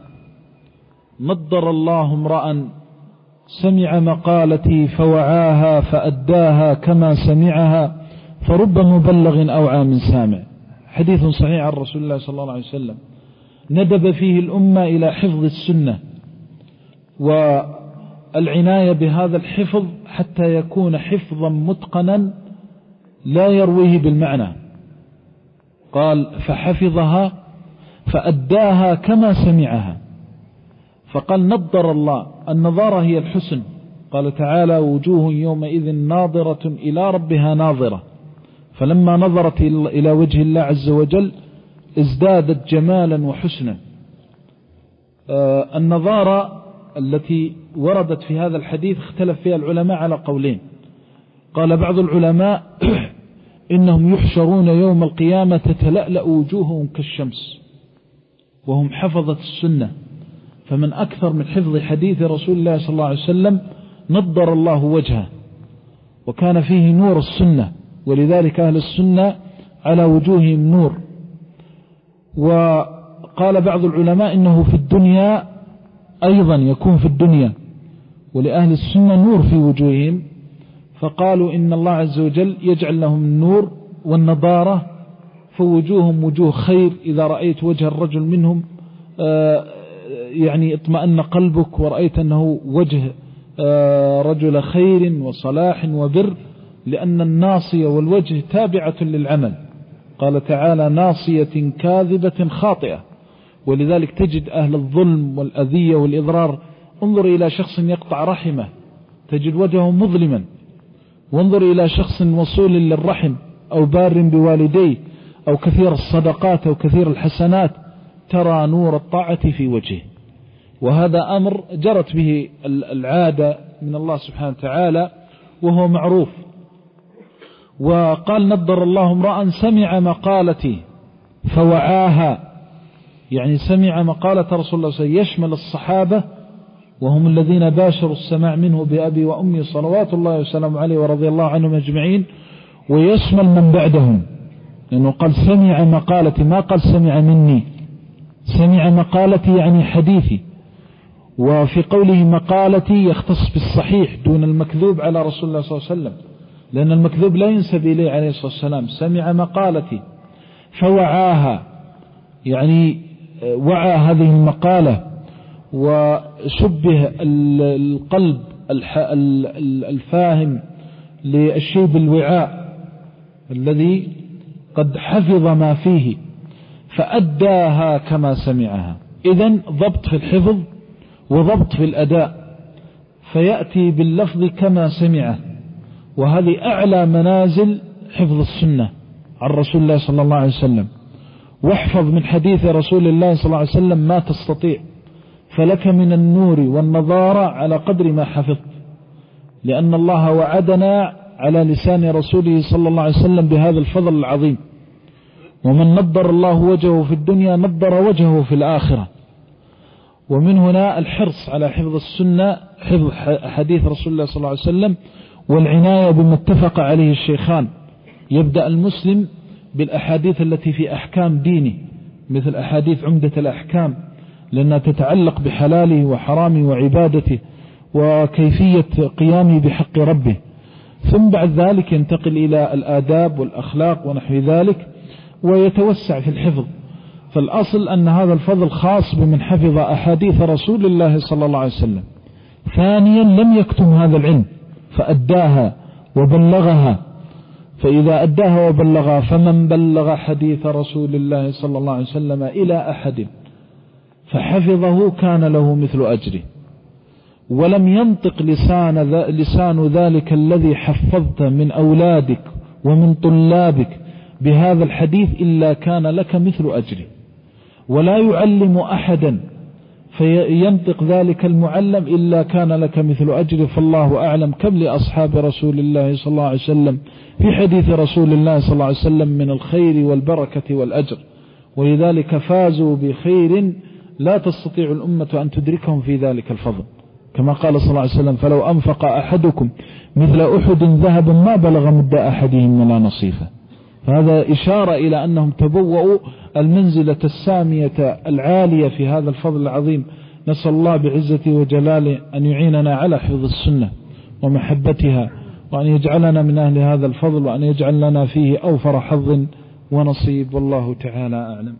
نظر الله امرأ سمع مقالتي فوعاها فأداها كما سمعها فرب مبلغ أوعى من سامع. حديث صحيح عن رسول الله صلى الله عليه وسلم ندب فيه الأمة إلى حفظ السنة والعناية بهذا الحفظ حتى يكون حفظا متقنا لا يرويه بالمعنى. قال: فحفظها فأداها كما سمعها. فقال: نظر الله. النظارة هي الحسن. قال تعالى: وجوه يومئذ ناظرة إلى ربها ناظرة. فلما نظرت إلى وجه الله عز وجل ازدادت جمالا وحسنا. النظارة التي وردت في هذا الحديث اختلف فيها العلماء على قولين. قال بعض العلماء إنهم يحشرون يوم القيامة تتلألأ وجوههم كالشمس وهم حفظت السنة. فمن أكثر من حفظ حديث رسول الله صلى الله عليه وسلم نضر الله وجهه، وكان فيه نور السنة، ولذلك أهل السنة على وجوههم نور. وقال بعض العلماء إنه في الدنيا أيضا يكون في الدنيا ولأهل السنة نور في وجوههم، فقالوا إن الله عز وجل يجعل لهم النور والنضارة فوجوههم وجوه خير. إذا رأيت وجه الرجل منهم يعني اطمأن قلبك ورأيت أنه وجه رجل خير وصلاح وبر، لأن الناصية والوجه تابعة للعمل. قال تعالى: ناصية كاذبة خاطئة. ولذلك تجد أهل الظلم والأذية والإضرار، انظر إلى شخص يقطع رحمه تجد وجهه مظلما، وانظر إلى شخص وصول للرحم أو بار بوالديه أو كثير الصدقات أو كثير الحسنات ترى نور الطاعة في وجهه. وهذا أمر جرت به العادة من الله سبحانه وتعالى وهو معروف. وقال: نضر الله امرأ سمع مقالتي فوعاها، يعني سمع مقالة رسول الله صلى الله عليه وسلم، يشمل الصحابة وهم الذين باشروا السماع منه بأبي وأمي صلوات الله وسلامه عليه ورضي الله عنهم أجمعين، ويشمل من بعدهم، لأنه قال سمع مقالتي، ما قال سمع مني. سمع مقالتي يعني حديثي. وفي قوله مقالتي يختص بالصحيح دون المكذوب على رسول الله صلى الله عليه وسلم، لأن المكذوب لا ينسب إليه عليه الصلاة والسلام. سمع مقالتي فوعاها، يعني وعى هذه المقالة، وشبه القلب الفاهم للشيء بالوعاء الذي قد حفظ ما فيه. فأداها كما سمعها. إذن ضبط في الحفظ وضبط في الأداء، فيأتي باللفظ كما سمعه، وهذه أعلى منازل حفظ السنة عن رسول الله صلى الله عليه وسلم. واحفظ من حديث رسول الله صلى الله عليه وسلم ما تستطيع، فلك من النور والنضارة على قدر ما حفظت، لأن الله وعدنا على لسان رسوله صلى الله عليه وسلم بهذا الفضل العظيم. ومن نضر الله وجهه في الدنيا نضر وجهه في الآخرة. ومن هنا الحرص على حفظ السنة، حفظ حديث رسول الله صلى الله عليه وسلم، والعناية بما اتفق عليه الشيخان. يبدأ المسلم بالأحاديث التي في أحكام دينه، مثل أحاديث عمدة الأحكام، لأنها تتعلق بحلاله وحرامه وعبادته وكيفية قيامه بحق ربه. ثم بعد ذلك ينتقل إلى الآداب والأخلاق ونحو ذلك، ويتوسع في الحفظ. فالأصل أن هذا الفضل خاص بمن حفظ أحاديث رسول الله صلى الله عليه وسلم. ثانيا لم يكتم هذا العلم فأداها وبلغها، فإذا أداها وبلغها فمن بلغ حديث رسول الله صلى الله عليه وسلم إلى أحد فحفظه كان له مثل أجره. ولم ينطق لسان, لسان ذلك الذي حفظت من أولادك ومن طلابك بهذا الحديث إلا كان لك مثل أجره. ولا يعلم أحدا فينطق ذلك المعلم إلا كان لك مثل أجره. فالله أعلم كم لأصحاب رسول الله صلى الله عليه وسلم في حديث رسول الله صلى الله عليه وسلم من الخير والبركة والأجر، ولذلك فازوا بخير لا تستطيع الأمة أن تدركهم في ذلك الفضل، كما قال صلى الله عليه وسلم: فلو أنفق أحدكم مثل أحد ذهبا ما بلغ مد أحدهم ولا نصيفه. فهذا إشارة إلى أنهم تبوأوا المنزلة السامية العالية في هذا الفضل العظيم. نسأل الله بعزته وجلاله أن يعيننا على حفظ السنة ومحبتها، وأن يجعلنا من أهل هذا الفضل، وأن يجعل لنا فيه أوفر حظ ونصيب، والله تعالى أعلم.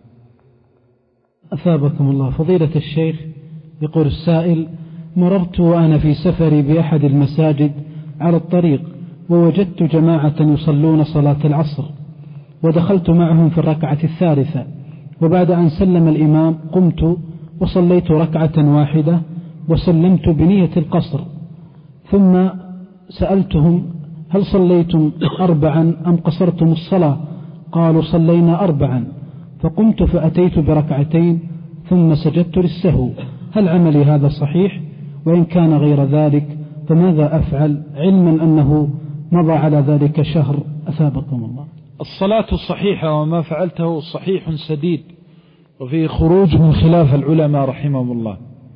أثابكم الله. فضيلة الشيخ، يقول السائل: مررت وأنا في سفري بأحد المساجد على الطريق، ووجدت جماعة يصلون صلاة العصر، ودخلت معهم في الركعة الثالثة، وبعد أن سلم الإمام قمت وصليت ركعة واحدة وسلمت بنية القصر، ثم سألتهم: هل صليتم أربعا أم قصرتم الصلاة؟ قالوا: صلينا أربعا. فقمت فأتيت بركعتين ثم سجدت للسهو. هل عملي هذا صحيح؟ وإن كان غير ذلك فماذا أفعل، علما أنه مضى على ذلك شهر؟ أثابكم الله. الصلاة الصحيحة وما فعلته صحيح سديد، وفيه خروج من خلاف العلماء رحمهم الله.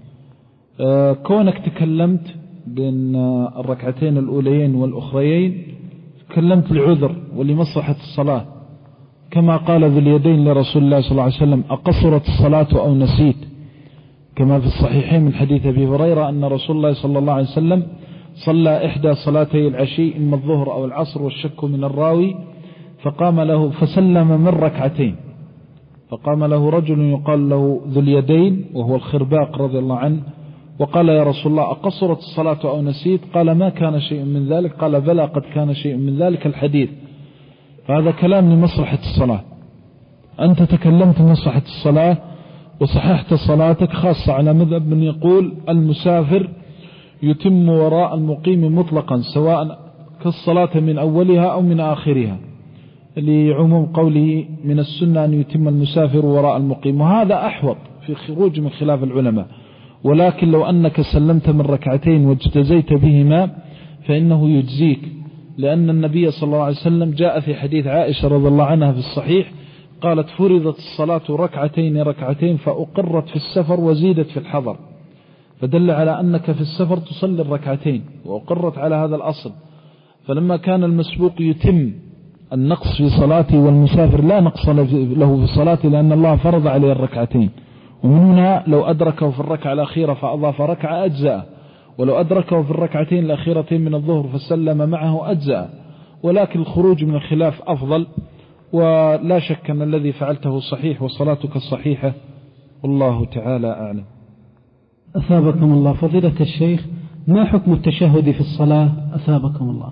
أه كونك تكلمت بين الركعتين الأوليين والأخريين تكلمت العذر ولمصلحة الصلاة، كما قال ذو اليدين لرسول الله صلى الله عليه وسلم: أقصرت الصلاة أو نسيت؟ كما في الصحيحين من حديث أبي هريرة أن رسول الله صلى الله عليه وسلم صلى إحدى صلاتي العشي، إما الظهر أو العصر، والشك من الراوي، فقام له فسلم من ركعتين، فقام له رجل يقال له ذو اليدين وهو الخرباق رضي الله عنه، وقال: يا رسول الله أقصرت الصلاة أو نسيت؟ قال: ما كان شيء من ذلك. قال: بلى قد كان شيء من ذلك الحديث. فهذا كلام لمصلحة الصلاة. أنت تكلمت مصلحة الصلاة وصححت صلاتك، خاصة على مذهب من يقول المسافر يتم وراء المقيم مطلقا، سواء كالصلاة من أولها أو من آخرها، لعموم قوله: من السنة أن يتم المسافر وراء المقيم. وهذا أحوط في خروج من خلاف العلماء. ولكن لو أنك سلمت من ركعتين واجتزيت بهما فإنه يجزيك، لأن النبي صلى الله عليه وسلم جاء في حديث عائشة رضي الله عنها في الصحيح قالت: فرضت الصلاة ركعتين ركعتين فأقرت في السفر وزيدت في الحضر، فدل على أنك في السفر تصلي الركعتين، وأقرت على هذا الأصل. فلما كان المسبوق يتم النقص في صلاته والمسافر لا نقص له في صلاته، لأن الله فرض عليه الركعتين، ومن هنا لو أدركه في الركعة الأخيرة فأضاف ركعة أجزاء، ولو أدركه في الركعتين الأخيرتين من الظهر فسلم معه أجزاء. ولكن الخروج من الخلاف أفضل، ولا شك أن الذي فعلته صحيح وصلاتك الصحيحة، والله تعالى أعلم. أثابكم الله. فضيلة الشيخ، ما حكم التشهد في الصلاة؟ أثابكم الله.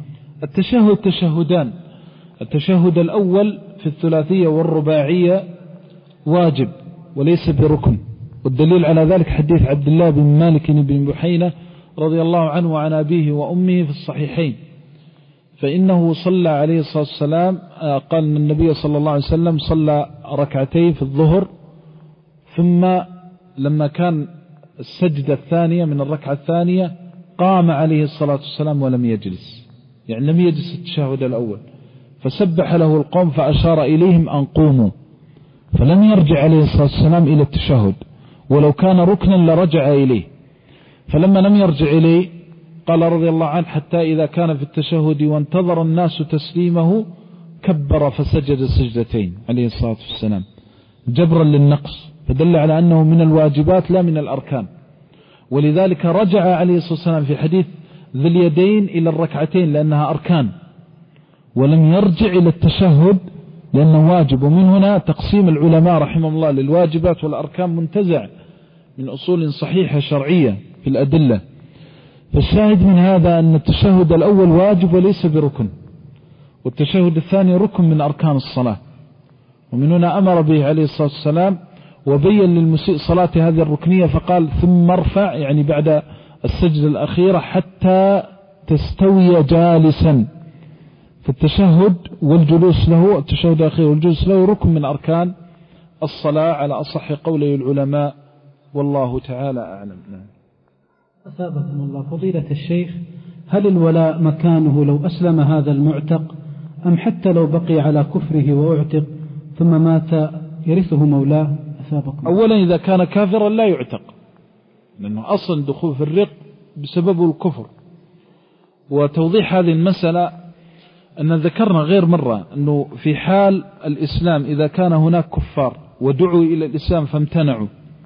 التشهد تشهدان: التشهد الأول في الثلاثية والرباعية واجب وليس بركن. والدليل على ذلك حديث عبد الله بن مالك بن بحينة رضي الله عنه وعن أبيه وأمه في الصحيحين، فإنه صلى عليه الصلاة والسلام قال أن النبي صلى الله عليه وسلم صلى ركعتين في الظهر، ثم لما كان السجدة الثانية من الركعة الثانية قام عليه الصلاة والسلام ولم يجلس، يعني لم يجلس التشهد الأول، فسبح له القوم فأشار إليهم أن قوموا، فلم يرجع عليه الصلاة والسلام إلى التشهد، ولو كان ركنا لرجع إليه، فلما لم يرجع إليه قال رضي الله عنه حتى إذا كان في التشهد وانتظر الناس تسليمه كبر فسجد سجدتين عليه الصلاة والسلام جبرا للنقص، فدل على أنه من الواجبات لا من الأركان. ولذلك رجع عليه الصلاة والسلام في حديث ذي اليدين إلى الركعتين لأنها أركان، ولم يرجع إلى التشهد لأنه واجب. ومن هنا تقسيم العلماء رحمه الله للواجبات والأركان منتزع من أصول صحيحة شرعية في الأدلة. فالشاهد من هذا أن التشهد الأول واجب وليس بركن، والتشهد الثاني ركن من أركان الصلاة، ومن هنا أمر به عليه الصلاة والسلام وبين للمسيء صلاة هذه الركنية فقال ثم ارفع، يعني بعد السجدة الأخيرة حتى تستوي جالسا. فالتشهد والجلوس له، التشهد الأخير والجلوس له ركن من أركان الصلاة على أصح قولي العلماء، والله تعالى أعلم. أثابكم الله فضيلة الشيخ، هل الولاء مكانه لو أسلم هذا المعتق، أم حتى لو بقي على كفره وأعتق ثم مات يرثه مولاه؟ أثابكم. أولا إذا كان كافرا لا يعتق، لأنه أصلا دخول في الرق بسبب الكفر. وتوضيح هذه المسألة أن ذكرنا غير مرة أنه في حال الإسلام إذا كان هناك كفار ودعوا إلى الإسلام فامتنعوا،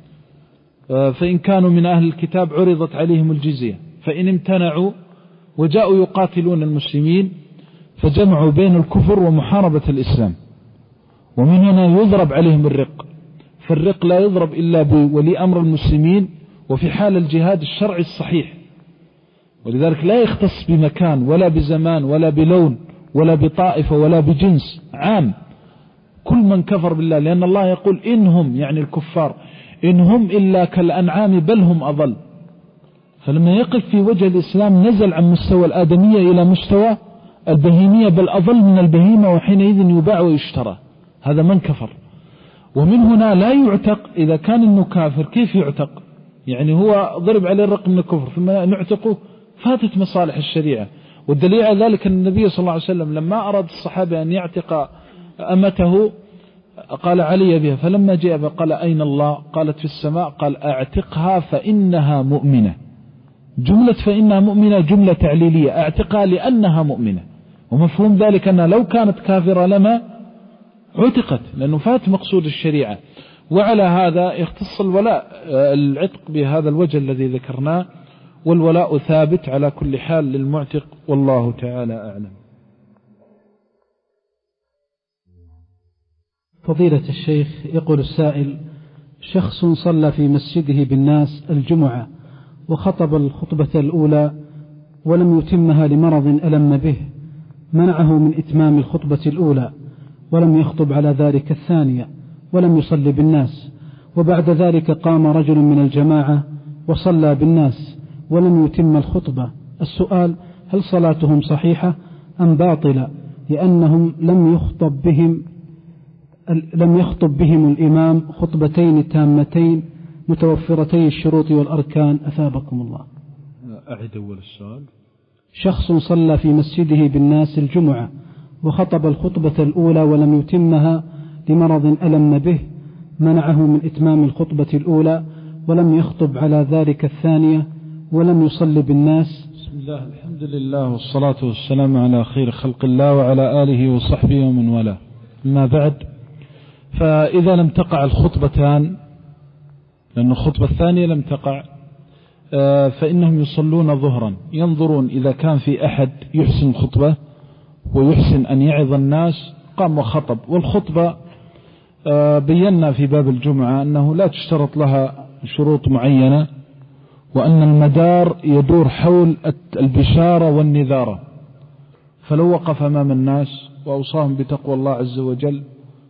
فإن كانوا من أهل الكتاب عرضت عليهم الجزية، فإن امتنعوا وجاءوا يقاتلون المسلمين فجمعوا بين الكفر ومحاربة الإسلام، ومن هنا يضرب عليهم الرق. فالرق لا يضرب إلا بولي أمر المسلمين وفي حال الجهاد الشرعي الصحيح، ولذلك لا يختص بمكان ولا بزمان ولا بلون ولا بطائفة ولا بجنس، عام كل من كفر بالله، لأن الله يقول إنهم يعني الكفار إنهم إلا كالأنعام بل هم أضل. فلما يقف في وجه الإسلام نزل عن مستوى الآدمية إلى مستوى البهيمية بل أضل من البهيمة، وحينئذ يباع ويشترى، هذا من كفر. ومن هنا لا يعتق إذا كان إنه كافر. كيف يعتق؟ يعني هو ضرب عليه الرق من الكفر ثم نعتقه، فاتت مصالح الشريعة. والدليل على ذلك أن النبي صلى الله عليه وسلم لما أراد الصحابة أن يعتق أمته قال علي بها، فلما جاء قال أين الله؟ قالت في السماء، قال أعتقها فإنها مؤمنة. جملة فإنها مؤمنة جملة تعليلية، أعتقها لأنها مؤمنة، ومفهوم ذلك أنها لو كانت كافرة لما عتقت، لأنه فات مقصود الشريعة. وعلى هذا يختص الولاء العتق بهذا الوجه الذي ذكرناه، والولاء ثابت على كل حال للمعتق، والله تعالى أعلم. فضيلة الشيخ، يقول السائل: شخص صلى في مسجده بالناس الجمعة وخطب الخطبة الأولى ولم يتمها لمرض ألم به، منعه من إتمام الخطبة الأولى ولم يخطب على ذلك الثانية ولم يصلي بالناس، وبعد ذلك قام رجل من الجماعة وصلى بالناس ولم يتم الخطبة. السؤال: هل صلاتهم صحيحة أم باطلة لأنهم لم يخطب بهم لم يخطب بهم الإمام خطبتين تامتين متوفرتي الشروط والأركان؟ أثابكم الله. أعد أول السؤال. شخص صلى في مسجده بالناس الجمعة وخطب الخطبة الأولى ولم يتمها لمرض ألم به، منعه من إتمام الخطبة الأولى ولم يخطب على ذلك الثانية ولم يصلي بالناس. بسم الله، الحمد لله والصلاة والسلام على خير خلق الله وعلى آله وصحبه ومن والاه. ما بعد، فإذا لم تقع الخطبتان، لأن الخطبة الثانية لم تقع، فإنهم يصلون ظهرا، ينظرون إذا كان في أحد يحسن الخطبة ويحسن أن يعظ الناس قام وخطب. والخطبة بينا في باب الجمعة أنه لا تشترط لها شروط معينة، وأن المدار يدور حول البشارة والنذارة. فلو وقف أمام الناس وأوصاهم بتقوى الله عز وجل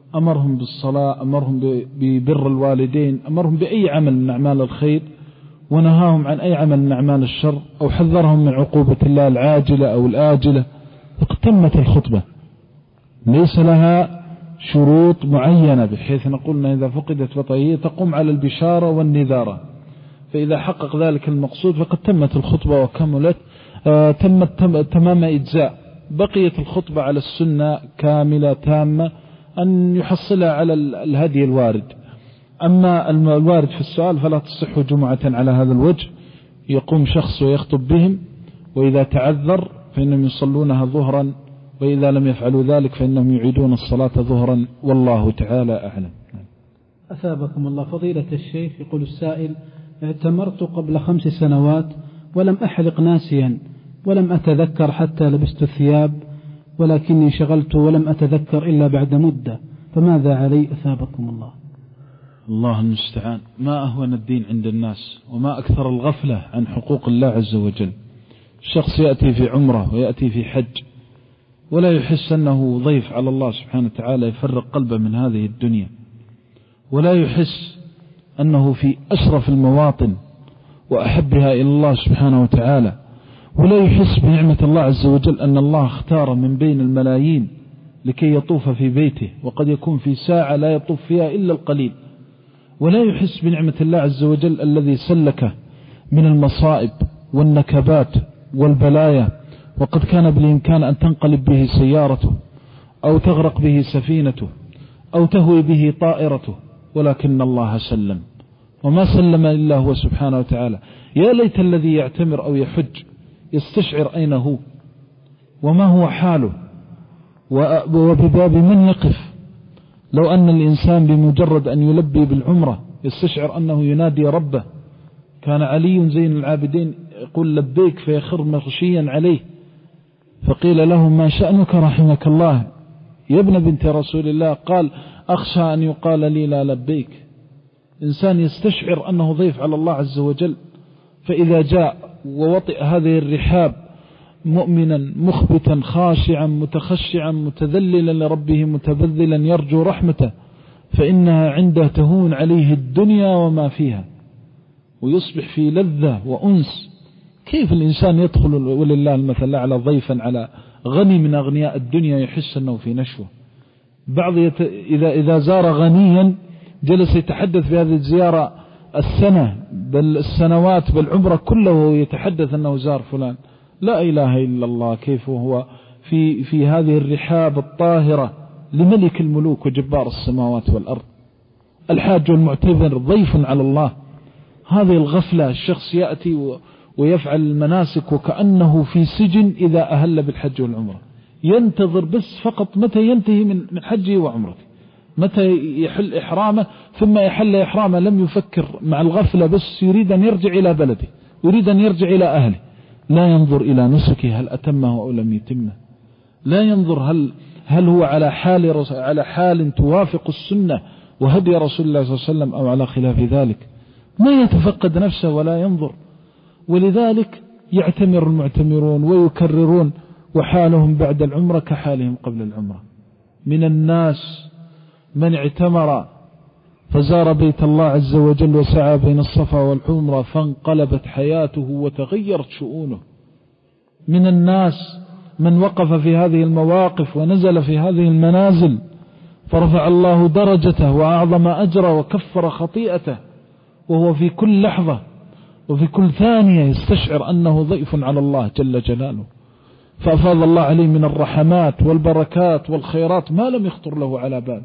أمرهم بالصلاة، أمرهم ببر الوالدين، أمرهم بأي عمل من أعمال الخير، ونهاهم عن أي عمل من أعمال الشر، أو حذرهم من عقوبة الله العاجلة أو الآجلة، فقد تمت الخطبة. ليس لها شروط معينة بحيث نقول إذا فقدت بطيئة تقوم على البشارة والنذارة، فإذا حقق ذلك المقصود فقد تمت الخطبة وكملت، آه تمت تمام إجزاء. بقيت الخطبة على السنة كاملة تامة أن يحصلها على الهدي الوارد. أما الوارد في السؤال فلا تصح جمعة على هذا الوجه، يقوم شخص ويخطب بهم، وإذا تعذر فإنهم يصلونها ظهرا، وإذا لم يفعلوا ذلك فإنهم يعيدون الصلاة ظهرا، والله تعالى أعلم. أثابكم الله. فضيلة الشيخ، يقول السائل: اعتمرت قبل خمس سنوات ولم أحلق ناسيا، ولم أتذكر حتى لبست الثياب، ولكني شغلت ولم أتذكر إلا بعد مدة، فماذا علي أثابكم الله؟ الله المستعان. ما أهون الدين عند الناس، وما أكثر الغفلة عن حقوق الله عز وجل. الشخص يأتي في عمره ويأتي في حج ولا يحس أنه ضيف على الله سبحانه وتعالى، يفرق قلبه من هذه الدنيا، ولا يحس أنه في أشرف المواطن وأحبها إلى الله سبحانه وتعالى، ولا يحس بنعمة الله عز وجل أن الله اختار من بين الملايين لكي يطوف في بيته، وقد يكون في ساعة لا يطوف فيها إلا القليل، ولا يحس بنعمة الله عز وجل الذي سلكه من المصائب والنكبات والبلايا، وقد كان بالإمكان أن تنقلب به سيارته، أو تغرق به سفينته، أو تهوي به طائرته، ولكن الله سلم، وما سلم إلا هو سبحانه وتعالى. يا ليت الذي يعتمر أو يحج يستشعر أين هو وما هو حاله، وبباب من يقف. لو أن الإنسان بمجرد أن يلبي بالعمرة يستشعر أنه ينادي ربه. كان علي زين العابدين يقول لبيك فيخر مغشيا عليه، فقيل له: ما شأنك رحمك الله يا ابن بنت رسول الله؟ قال: أخشى أن يقال لي لا لبيك. إنسان يستشعر أنه ضيف على الله عز وجل، فإذا جاء ووطئ هذه الرحاب مؤمنا مخبتا خاشعا متخشعا متذللا لربه متبذلا يرجو رحمته، فإنها عنده تهون عليه الدنيا وما فيها، ويصبح في لذة وأنس. كيف الإنسان يدخل ولله المثل على ضيفا على غني من أغنياء الدنيا يحس أنه في نشوة؟ بعض يت... إذا, إذا زار غنيا جلس يتحدث في هذه الزيارة السنة بل السنوات بل عمره كله يتحدث أنه زار فلان. لا إله إلا الله، كيف هو في, في هذه الرحاب الطاهرة لملك الملوك وجبار السماوات والأرض. الحاج والمعتمر ضيف على الله. هذه الغفلة، الشخص يأتي ويفعل المناسك وكأنه في سجن إذا أهل بالحج والعمرة، ينتظر بس فقط متى ينتهي من حجه وعمرته، متى يحل إحرامه، ثم يحل إحرامه لم يفكر مع الغفلة، بس يريد أن يرجع إلى بلده، يريد أن يرجع إلى أهله. لا ينظر إلى نسكه هل أتمه أو لم يتمه، لا ينظر هل هل هو على حال على حال توافق السنة وهدي رسول الله صلى الله عليه وسلم أو على خلاف ذلك. ما يتفقد نفسه ولا ينظر. ولذلك يعتمر المعتمرون ويكررون، وحالهم بعد العمرة كحالهم قبل العمرة. من الناس من اعتمر فزار بيت الله عز وجل وسعى بين الصفا والعمرة فانقلبت حياته وتغيرت شؤونه. من الناس من وقف في هذه المواقف ونزل في هذه المنازل فرفع الله درجته وأعظم أجره وكفر خطيئته، وهو في كل لحظة وفي كل ثانية يستشعر أنه ضيف على الله جل جلاله، فأفاض الله عليه من الرحمات والبركات والخيرات ما لم يخطر له على بال.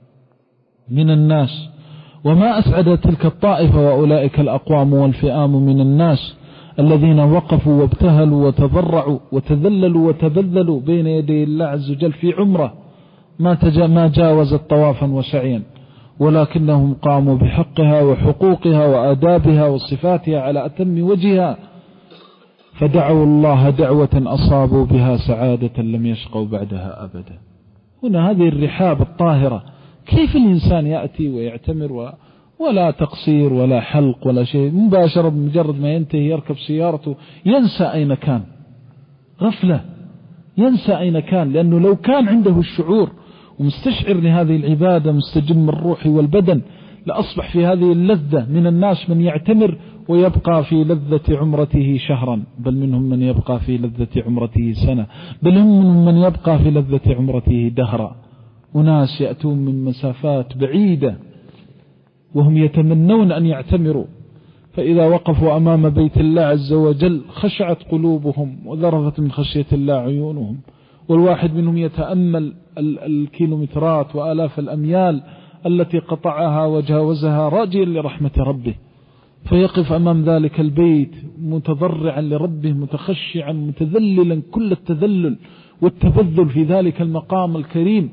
من الناس وما أسعد تلك الطائفة وأولئك الأقوام والفئام من الناس الذين وقفوا وابتهلوا وتضرعوا وتذللوا وتبذلوا بين يدي الله عز وجل في عمره، ما, ما جاوزت طوافا وسعيا، ولكنهم قاموا بحقها وحقوقها وآدابها وصفاتها على أتم وجهها، فدعوا الله دعوة أصابوا بها سعادة لم يشقوا بعدها أبدا. هنا هذه الرحاب الطاهرة، كيف الإنسان يأتي ويعتمر و... ولا تقصير ولا حلق ولا شيء، مباشرة بمجرد ما ينتهي يركب سيارته ينسى أين كان، غفلة، ينسى أين كان، لأنه لو كان عنده الشعور ومستشعر لهذه العبادة مستجم الروح والبدن، لأصبح في هذه اللذة. من الناس من يعتمر ويبقى في لذة عمرته شهرا، بل منهم من يبقى في لذة عمرته سنة، بل هم من يبقى في لذة عمرته دهرا. وناس يأتون من مسافات بعيدة وهم يتمنون أن يعتمروا، فإذا وقفوا أمام بيت الله عز وجل خشعت قلوبهم وذرفت من خشية الله عيونهم. والواحد منهم يتأمل الكيلومترات وآلاف الأميال التي قطعها وجاوزها راجيا لرحمة ربه، فيقف أمام ذلك البيت متضرعا لربه متخشعا متذللا كل التذلل والتبذل في ذلك المقام الكريم،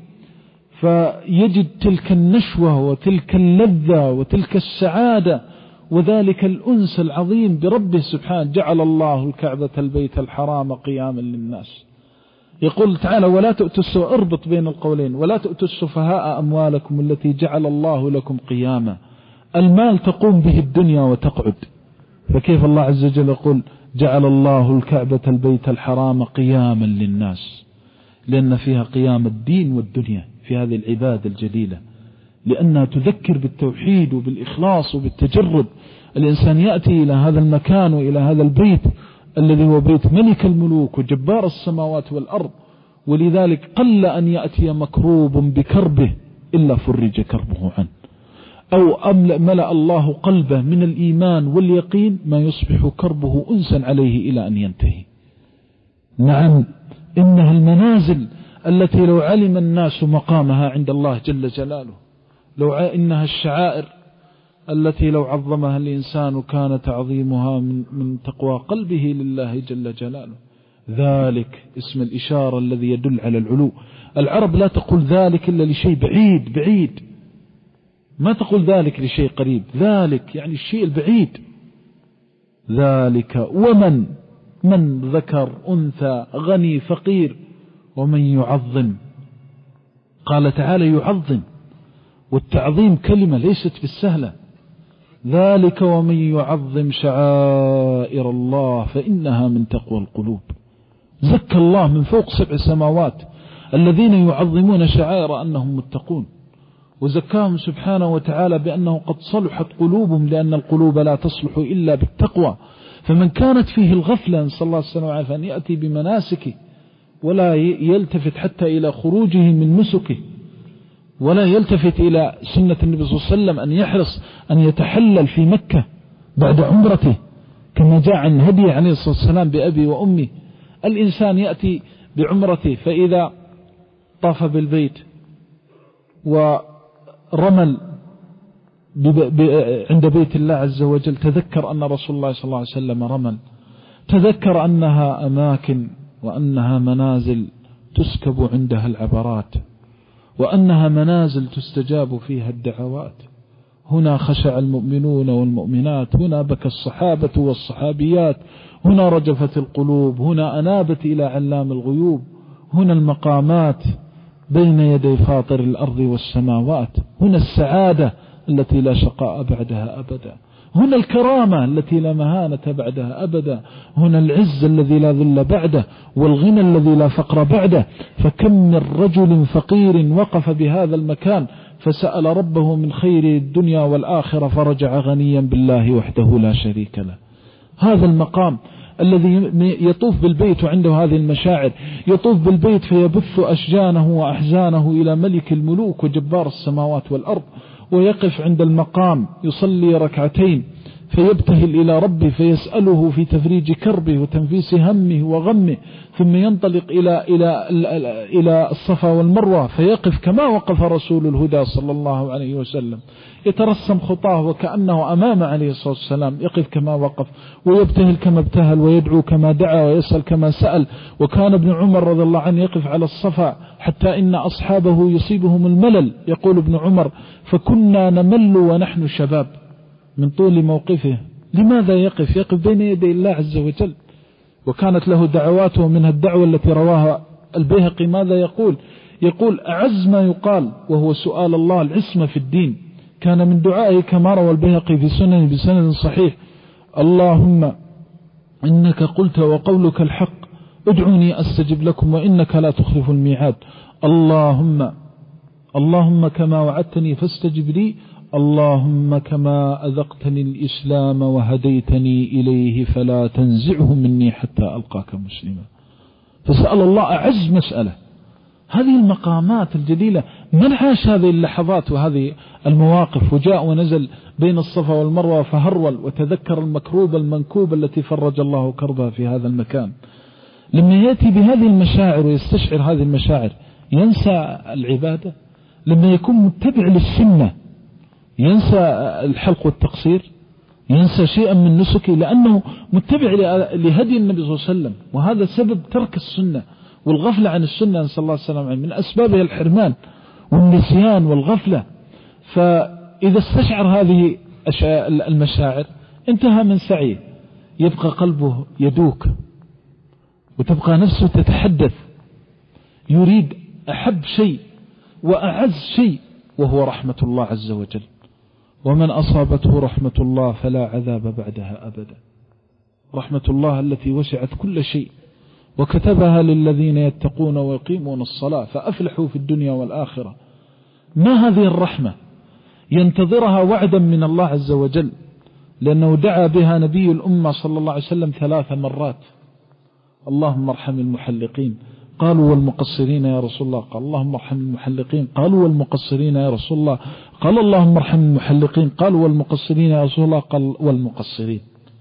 فيجد تلك النشوة وتلك اللذة وتلك السعادة وذلك الأنس العظيم بربه سبحانه. جعل الله الكعبة البيت الحرام قياما للناس. يقول تعالى: ولا تؤتوا السفهاء، اربط بين القولين، ولا تؤتوا السفهاء أموالكم التي جعل الله لكم قياما. المال تقوم به الدنيا وتقعد، فكيف الله عز وجل يقول جعل الله الكعبة البيت الحرام قياما للناس؟ لأن فيها قيام الدين والدنيا في هذه العبادة الجليلة، لأنها تذكر بالتوحيد وبالإخلاص وبالتجرد. الإنسان يأتي إلى هذا المكان وإلى هذا البيت الذي هو بيت ملك الملوك وجبار السماوات والأرض، ولذلك قل أن يأتي مكروب بكربه إلا فرج كربه عنه، أو ملأ الله قلبه من الإيمان واليقين ما يصبح كربه أنسا عليه إلى أن ينتهي. نعم، إنها المنازل التي لو علم الناس مقامها عند الله جل جلاله، لو إنها الشعائر التي لو عظمها الإنسان كان تعظيمها من, من تقوى قلبه لله جل جلاله. ذلك اسم الإشارة الذي يدل على العلو. العرب لا تقول ذلك إلا لشيء بعيد بعيد، ما تقول ذلك لشيء قريب. ذلك يعني الشيء البعيد. ذلك ومن من ذكر أنثى غني فقير ومن يعظم. قال تعالى يعظم، والتعظيم كلمة ليست بالسهلة. ذلك ومن يعظم شعائر الله فإنها من تقوى القلوب. زكى الله من فوق سبع سماوات الذين يعظمون شعائر أنهم متقون، وزكاهم سبحانه وتعالى بأنه قد صلحت قلوبهم، لأن القلوب لا تصلح إلا بالتقوى. فمن كانت فيه الغفلة صلى الله عليه وسلم عارف أن يأتي بمناسكه ولا يلتفت حتى إلى خروجه من نسكه، ولا يلتفت إلى سنة النبي صلى الله عليه وسلم أن يحرص أن يتحلل في مكة بعد عمرته كما جاء عن هدي عليه الصلاة والسلام بأبي وأمي. الإنسان يأتي بعمرته فإذا طاف بالبيت ورمل عند بيت الله عز وجل تذكر أن رسول الله صلى الله عليه وسلم رمل، تذكر أنها أماكن وأنها منازل تسكب عندها العبرات، وأنها منازل تستجاب فيها الدعوات. هنا خشع المؤمنون والمؤمنات، هنا بكى الصحابة والصحابيات، هنا رجفت القلوب، هنا أنابت إلى علام الغيوب، هنا المقامات بين يدي فاطر الأرض والسماوات، هنا السعادة التي لا شقاء بعدها أبدا، هنا الكرامة التي لا مهانة بعدها أبدا، هنا العز الذي لا ذل بعده، والغنى الذي لا فقر بعده. فكم من رجل فقير وقف بهذا المكان فسأل ربه من خير الدنيا والآخرة فرجع غنيا بالله وحده لا شريك له. هذا المقام الذي يطوف بالبيت وعنده هذه المشاعر، يطوف بالبيت فيبث أشجانه وأحزانه إلى ملك الملوك وجبار السماوات والأرض، ويقف عند المقام يصلي ركعتين فيبتهل إلى ربه فيسأله في تفريج كربه وتنفيس همه وغمه، ثم ينطلق إلى إلى إلى الصفا والمروة فيقف كما وقف رسول الهدى صلى الله عليه وسلم، يترسم خطاه وكأنه أمام عليه الصلاة والسلام، يقف كما وقف ويبتهل كما ابتهل ويدعو كما دعا ويسأل كما سأل. وكان ابن عمر رضي الله عنه يقف على الصفا حتى إن أصحابه يصيبهم الملل. يقول ابن عمر: فكنا نمل ونحن شباب من طول موقفه. لماذا يقف؟ يقف بين يدي الله عز وجل. وكانت له دعواته، منها الدعوة التي رواها البيهقي. ماذا يقول؟ يقول: أعز ما يقال وهو سؤال الله العصمة في الدين. كان من دعائه كما روى البيهقي في سنن بسند صحيح: اللهم إنك قلت وقولك الحق ادعوني أستجب لكم وإنك لا تخلف الميعاد. اللهم اللهم كما وعدتني فاستجب لي، اللهم كما أذقتني الإسلام وهديتني إليه فلا تنزعه مني حتى ألقاك مسلما. فسأل الله أعز مسألة. هذه المقامات الجليلة من عاش هذه اللحظات وهذه المواقف وجاء ونزل بين الصفا والمروة فهرول وتذكر المكروب المنكوب التي فرج الله كربها في هذا المكان. لما يأتي بهذه المشاعر ويستشعر هذه المشاعر ينسى العبادة. لما يكون متبع للسنة ينسى الحلق والتقصير، ينسى شيئا من نسكه لأنه متبع لهدي النبي صلى الله عليه وسلم. وهذا سبب ترك السنة والغفلة عن السنة، نسأل الله السلامة، من أسبابها الحرمان والنسيان والغفلة. فإذا استشعر هذه المشاعر انتهى من سعيه، يبقى قلبه يدوك وتبقى نفسه تتحدث، يريد أحب شيء وأعز شيء وهو رحمة الله عز وجل. ومن أصابته رحمة الله فلا عذاب بعدها أبدا. رحمة الله التي وسعت كل شيء وكتبها للذين يتقون ويقيمون الصلاة فأفلحوا في الدنيا والآخرة. ما هذه الرحمة؟ ينتظرها وعدا من الله عز وجل، لأنه دعا بها نبي الأمة صلى الله عليه وسلم ثلاث مرات. اللهم ارحم المحلقين، قالوا والمقصرين يا رسول الله، قال اللهم ارحم المحلقين، قالوا والمقصرين يا رسول الله، قال اللهم ارحم المحلقين، قالوا والمقصرين يا رسول الله، قال والمقصرين.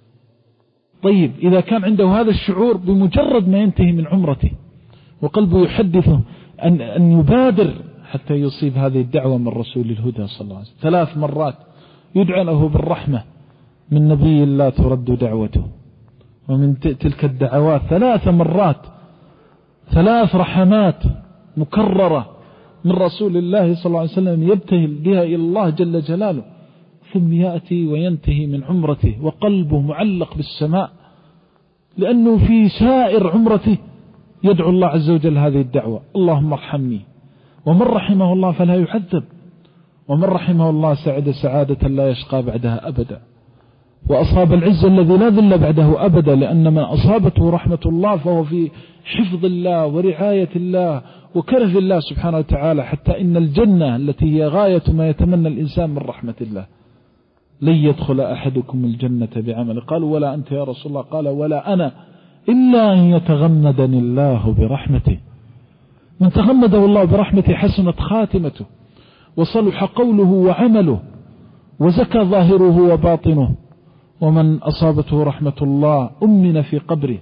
طيب إذا كان عنده هذا الشعور بمجرد ما ينتهي من عمرته وقلبه يحدثه أن, أن يبادر حتى يصيب هذه الدعوة من رسول الهدى صلى الله عليه وسلم. ثلاث مرات يدعى له بالرحمة من نبي لا ترد دعوته. ومن تلك الدعوات ثلاث مرات ثلاث رحمات مكررة من رسول الله صلى الله عليه وسلم يبتهل بها إلى الله جل جلاله، ثم يأتي وينتهي من عمرته وقلبه معلق بالسماء، لأنه في سائر عمرته يدعو الله عز وجل هذه الدعوة: اللهم ارحمني. ومن رحمه الله فلا يعذب، ومن رحمه الله سعد سعادة لا يشقى بعدها أبدا، وأصاب العز الذي لا ذل بعده أبدا، لأن من أصابته رحمة الله فهو في حفظ الله ورعاية الله وكرف الله سبحانه وتعالى، حتى إن الجنة التي هي غاية ما يتمنى الإنسان من رحمة الله لن يدخل أحدكم الجنة بعمل. قالوا ولا أنت يا رسول الله؟ قال ولا أنا إلا أن يتغمدني الله برحمته. من تغمده الله برحمته حسنت خاتمته وصلح قوله وعمله وزكى ظاهره وباطنه. ومن أصابته رحمة الله أمن في قبره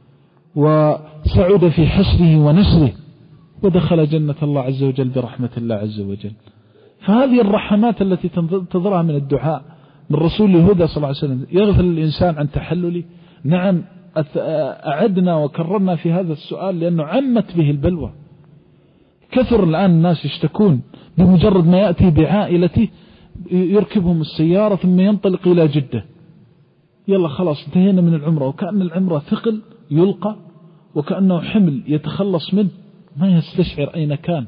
وسعد في حشره ونشره ودخل جنة الله عز وجل برحمة الله عز وجل. فهذه الرحمات التي تنتظرها من الدعاء من رسول الهدى صلى الله عليه وسلم. يغفل الإنسان عن تحلله. نعم أعدنا وكررنا في هذا السؤال لأنه عمت به البلوى. كثر الآن الناس يشتكون بمجرد ما يأتي بعائلته يركبهم السيارة ثم ينطلق إلى جدة، يلا خلاص انتهينا من العمرة، وكأن العمرة ثقل يلقى وكأنه حمل يتخلص منه، ما يستشعر أين كان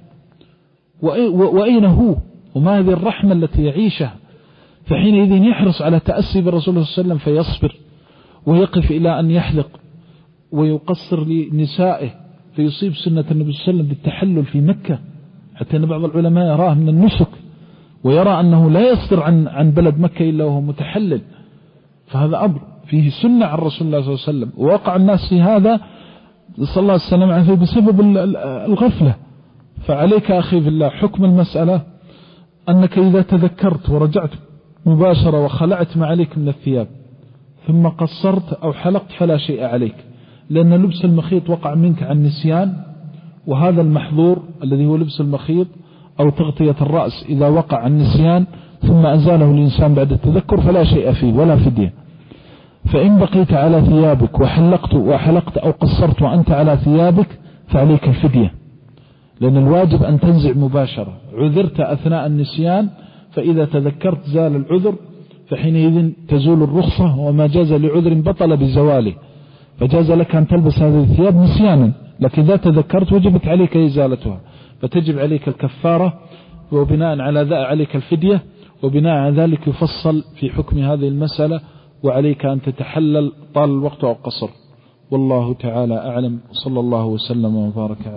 وأين هو وما هذه الرحمة التي يعيشها. فحينئذ يحرص على تأسي بالرسول صلى الله عليه وسلم فيصبر ويقف إلى أن يحلق ويقصر لنسائه، فيصيب سنة النبي صلى الله عليه وسلم بالتحلل في مكة، حتى أن بعض العلماء يراه من النسك ويرى أنه لا يصدر عن عن بلد مكة إلا وهو متحلل. فهذا أمر فيه سنة عن رسول الله صلى الله عليه وسلم، ووقع الناس في هذا صلى الله عليه وسلم عنه بسبب الغفلة. فعليك أخي في الله حكم المسألة أنك إذا تذكرت ورجعت مباشرة وخلعت ما عليك من الثياب ثم قصرت أو حلقت فلا شيء عليك، لأن لبس المخيط وقع منك عن نسيان، وهذا المحظور الذي هو لبس المخيط أو تغطية الرأس إذا وقع عن نسيان ثم أزاله الإنسان بعد التذكر فلا شيء فيه ولا فدية. فإن بقيت على ثيابك وحلقت وحلقت أو قصرت وأنت على ثيابك فعليك الفدية، لأن الواجب أن تنزع مباشرة. عذرت أثناء النسيان فإذا تذكرت زال العذر، فحينئذ تزول الرخصة، وما جاز لعذر بطل بزواله. فجاز لك أن تلبس هذه الثياب نسيانا، لكن إذا تذكرت وجبت عليك إزالتها، فتجب عليك الكفارة، وبناء على ذلك عليك الفدية، وبناء على ذلك يفصل في حكم هذه المسألة، وعليك أن تتحلل طال الوقت أو قصر. والله تعالى أعلم، صلى الله وسلم وبارك.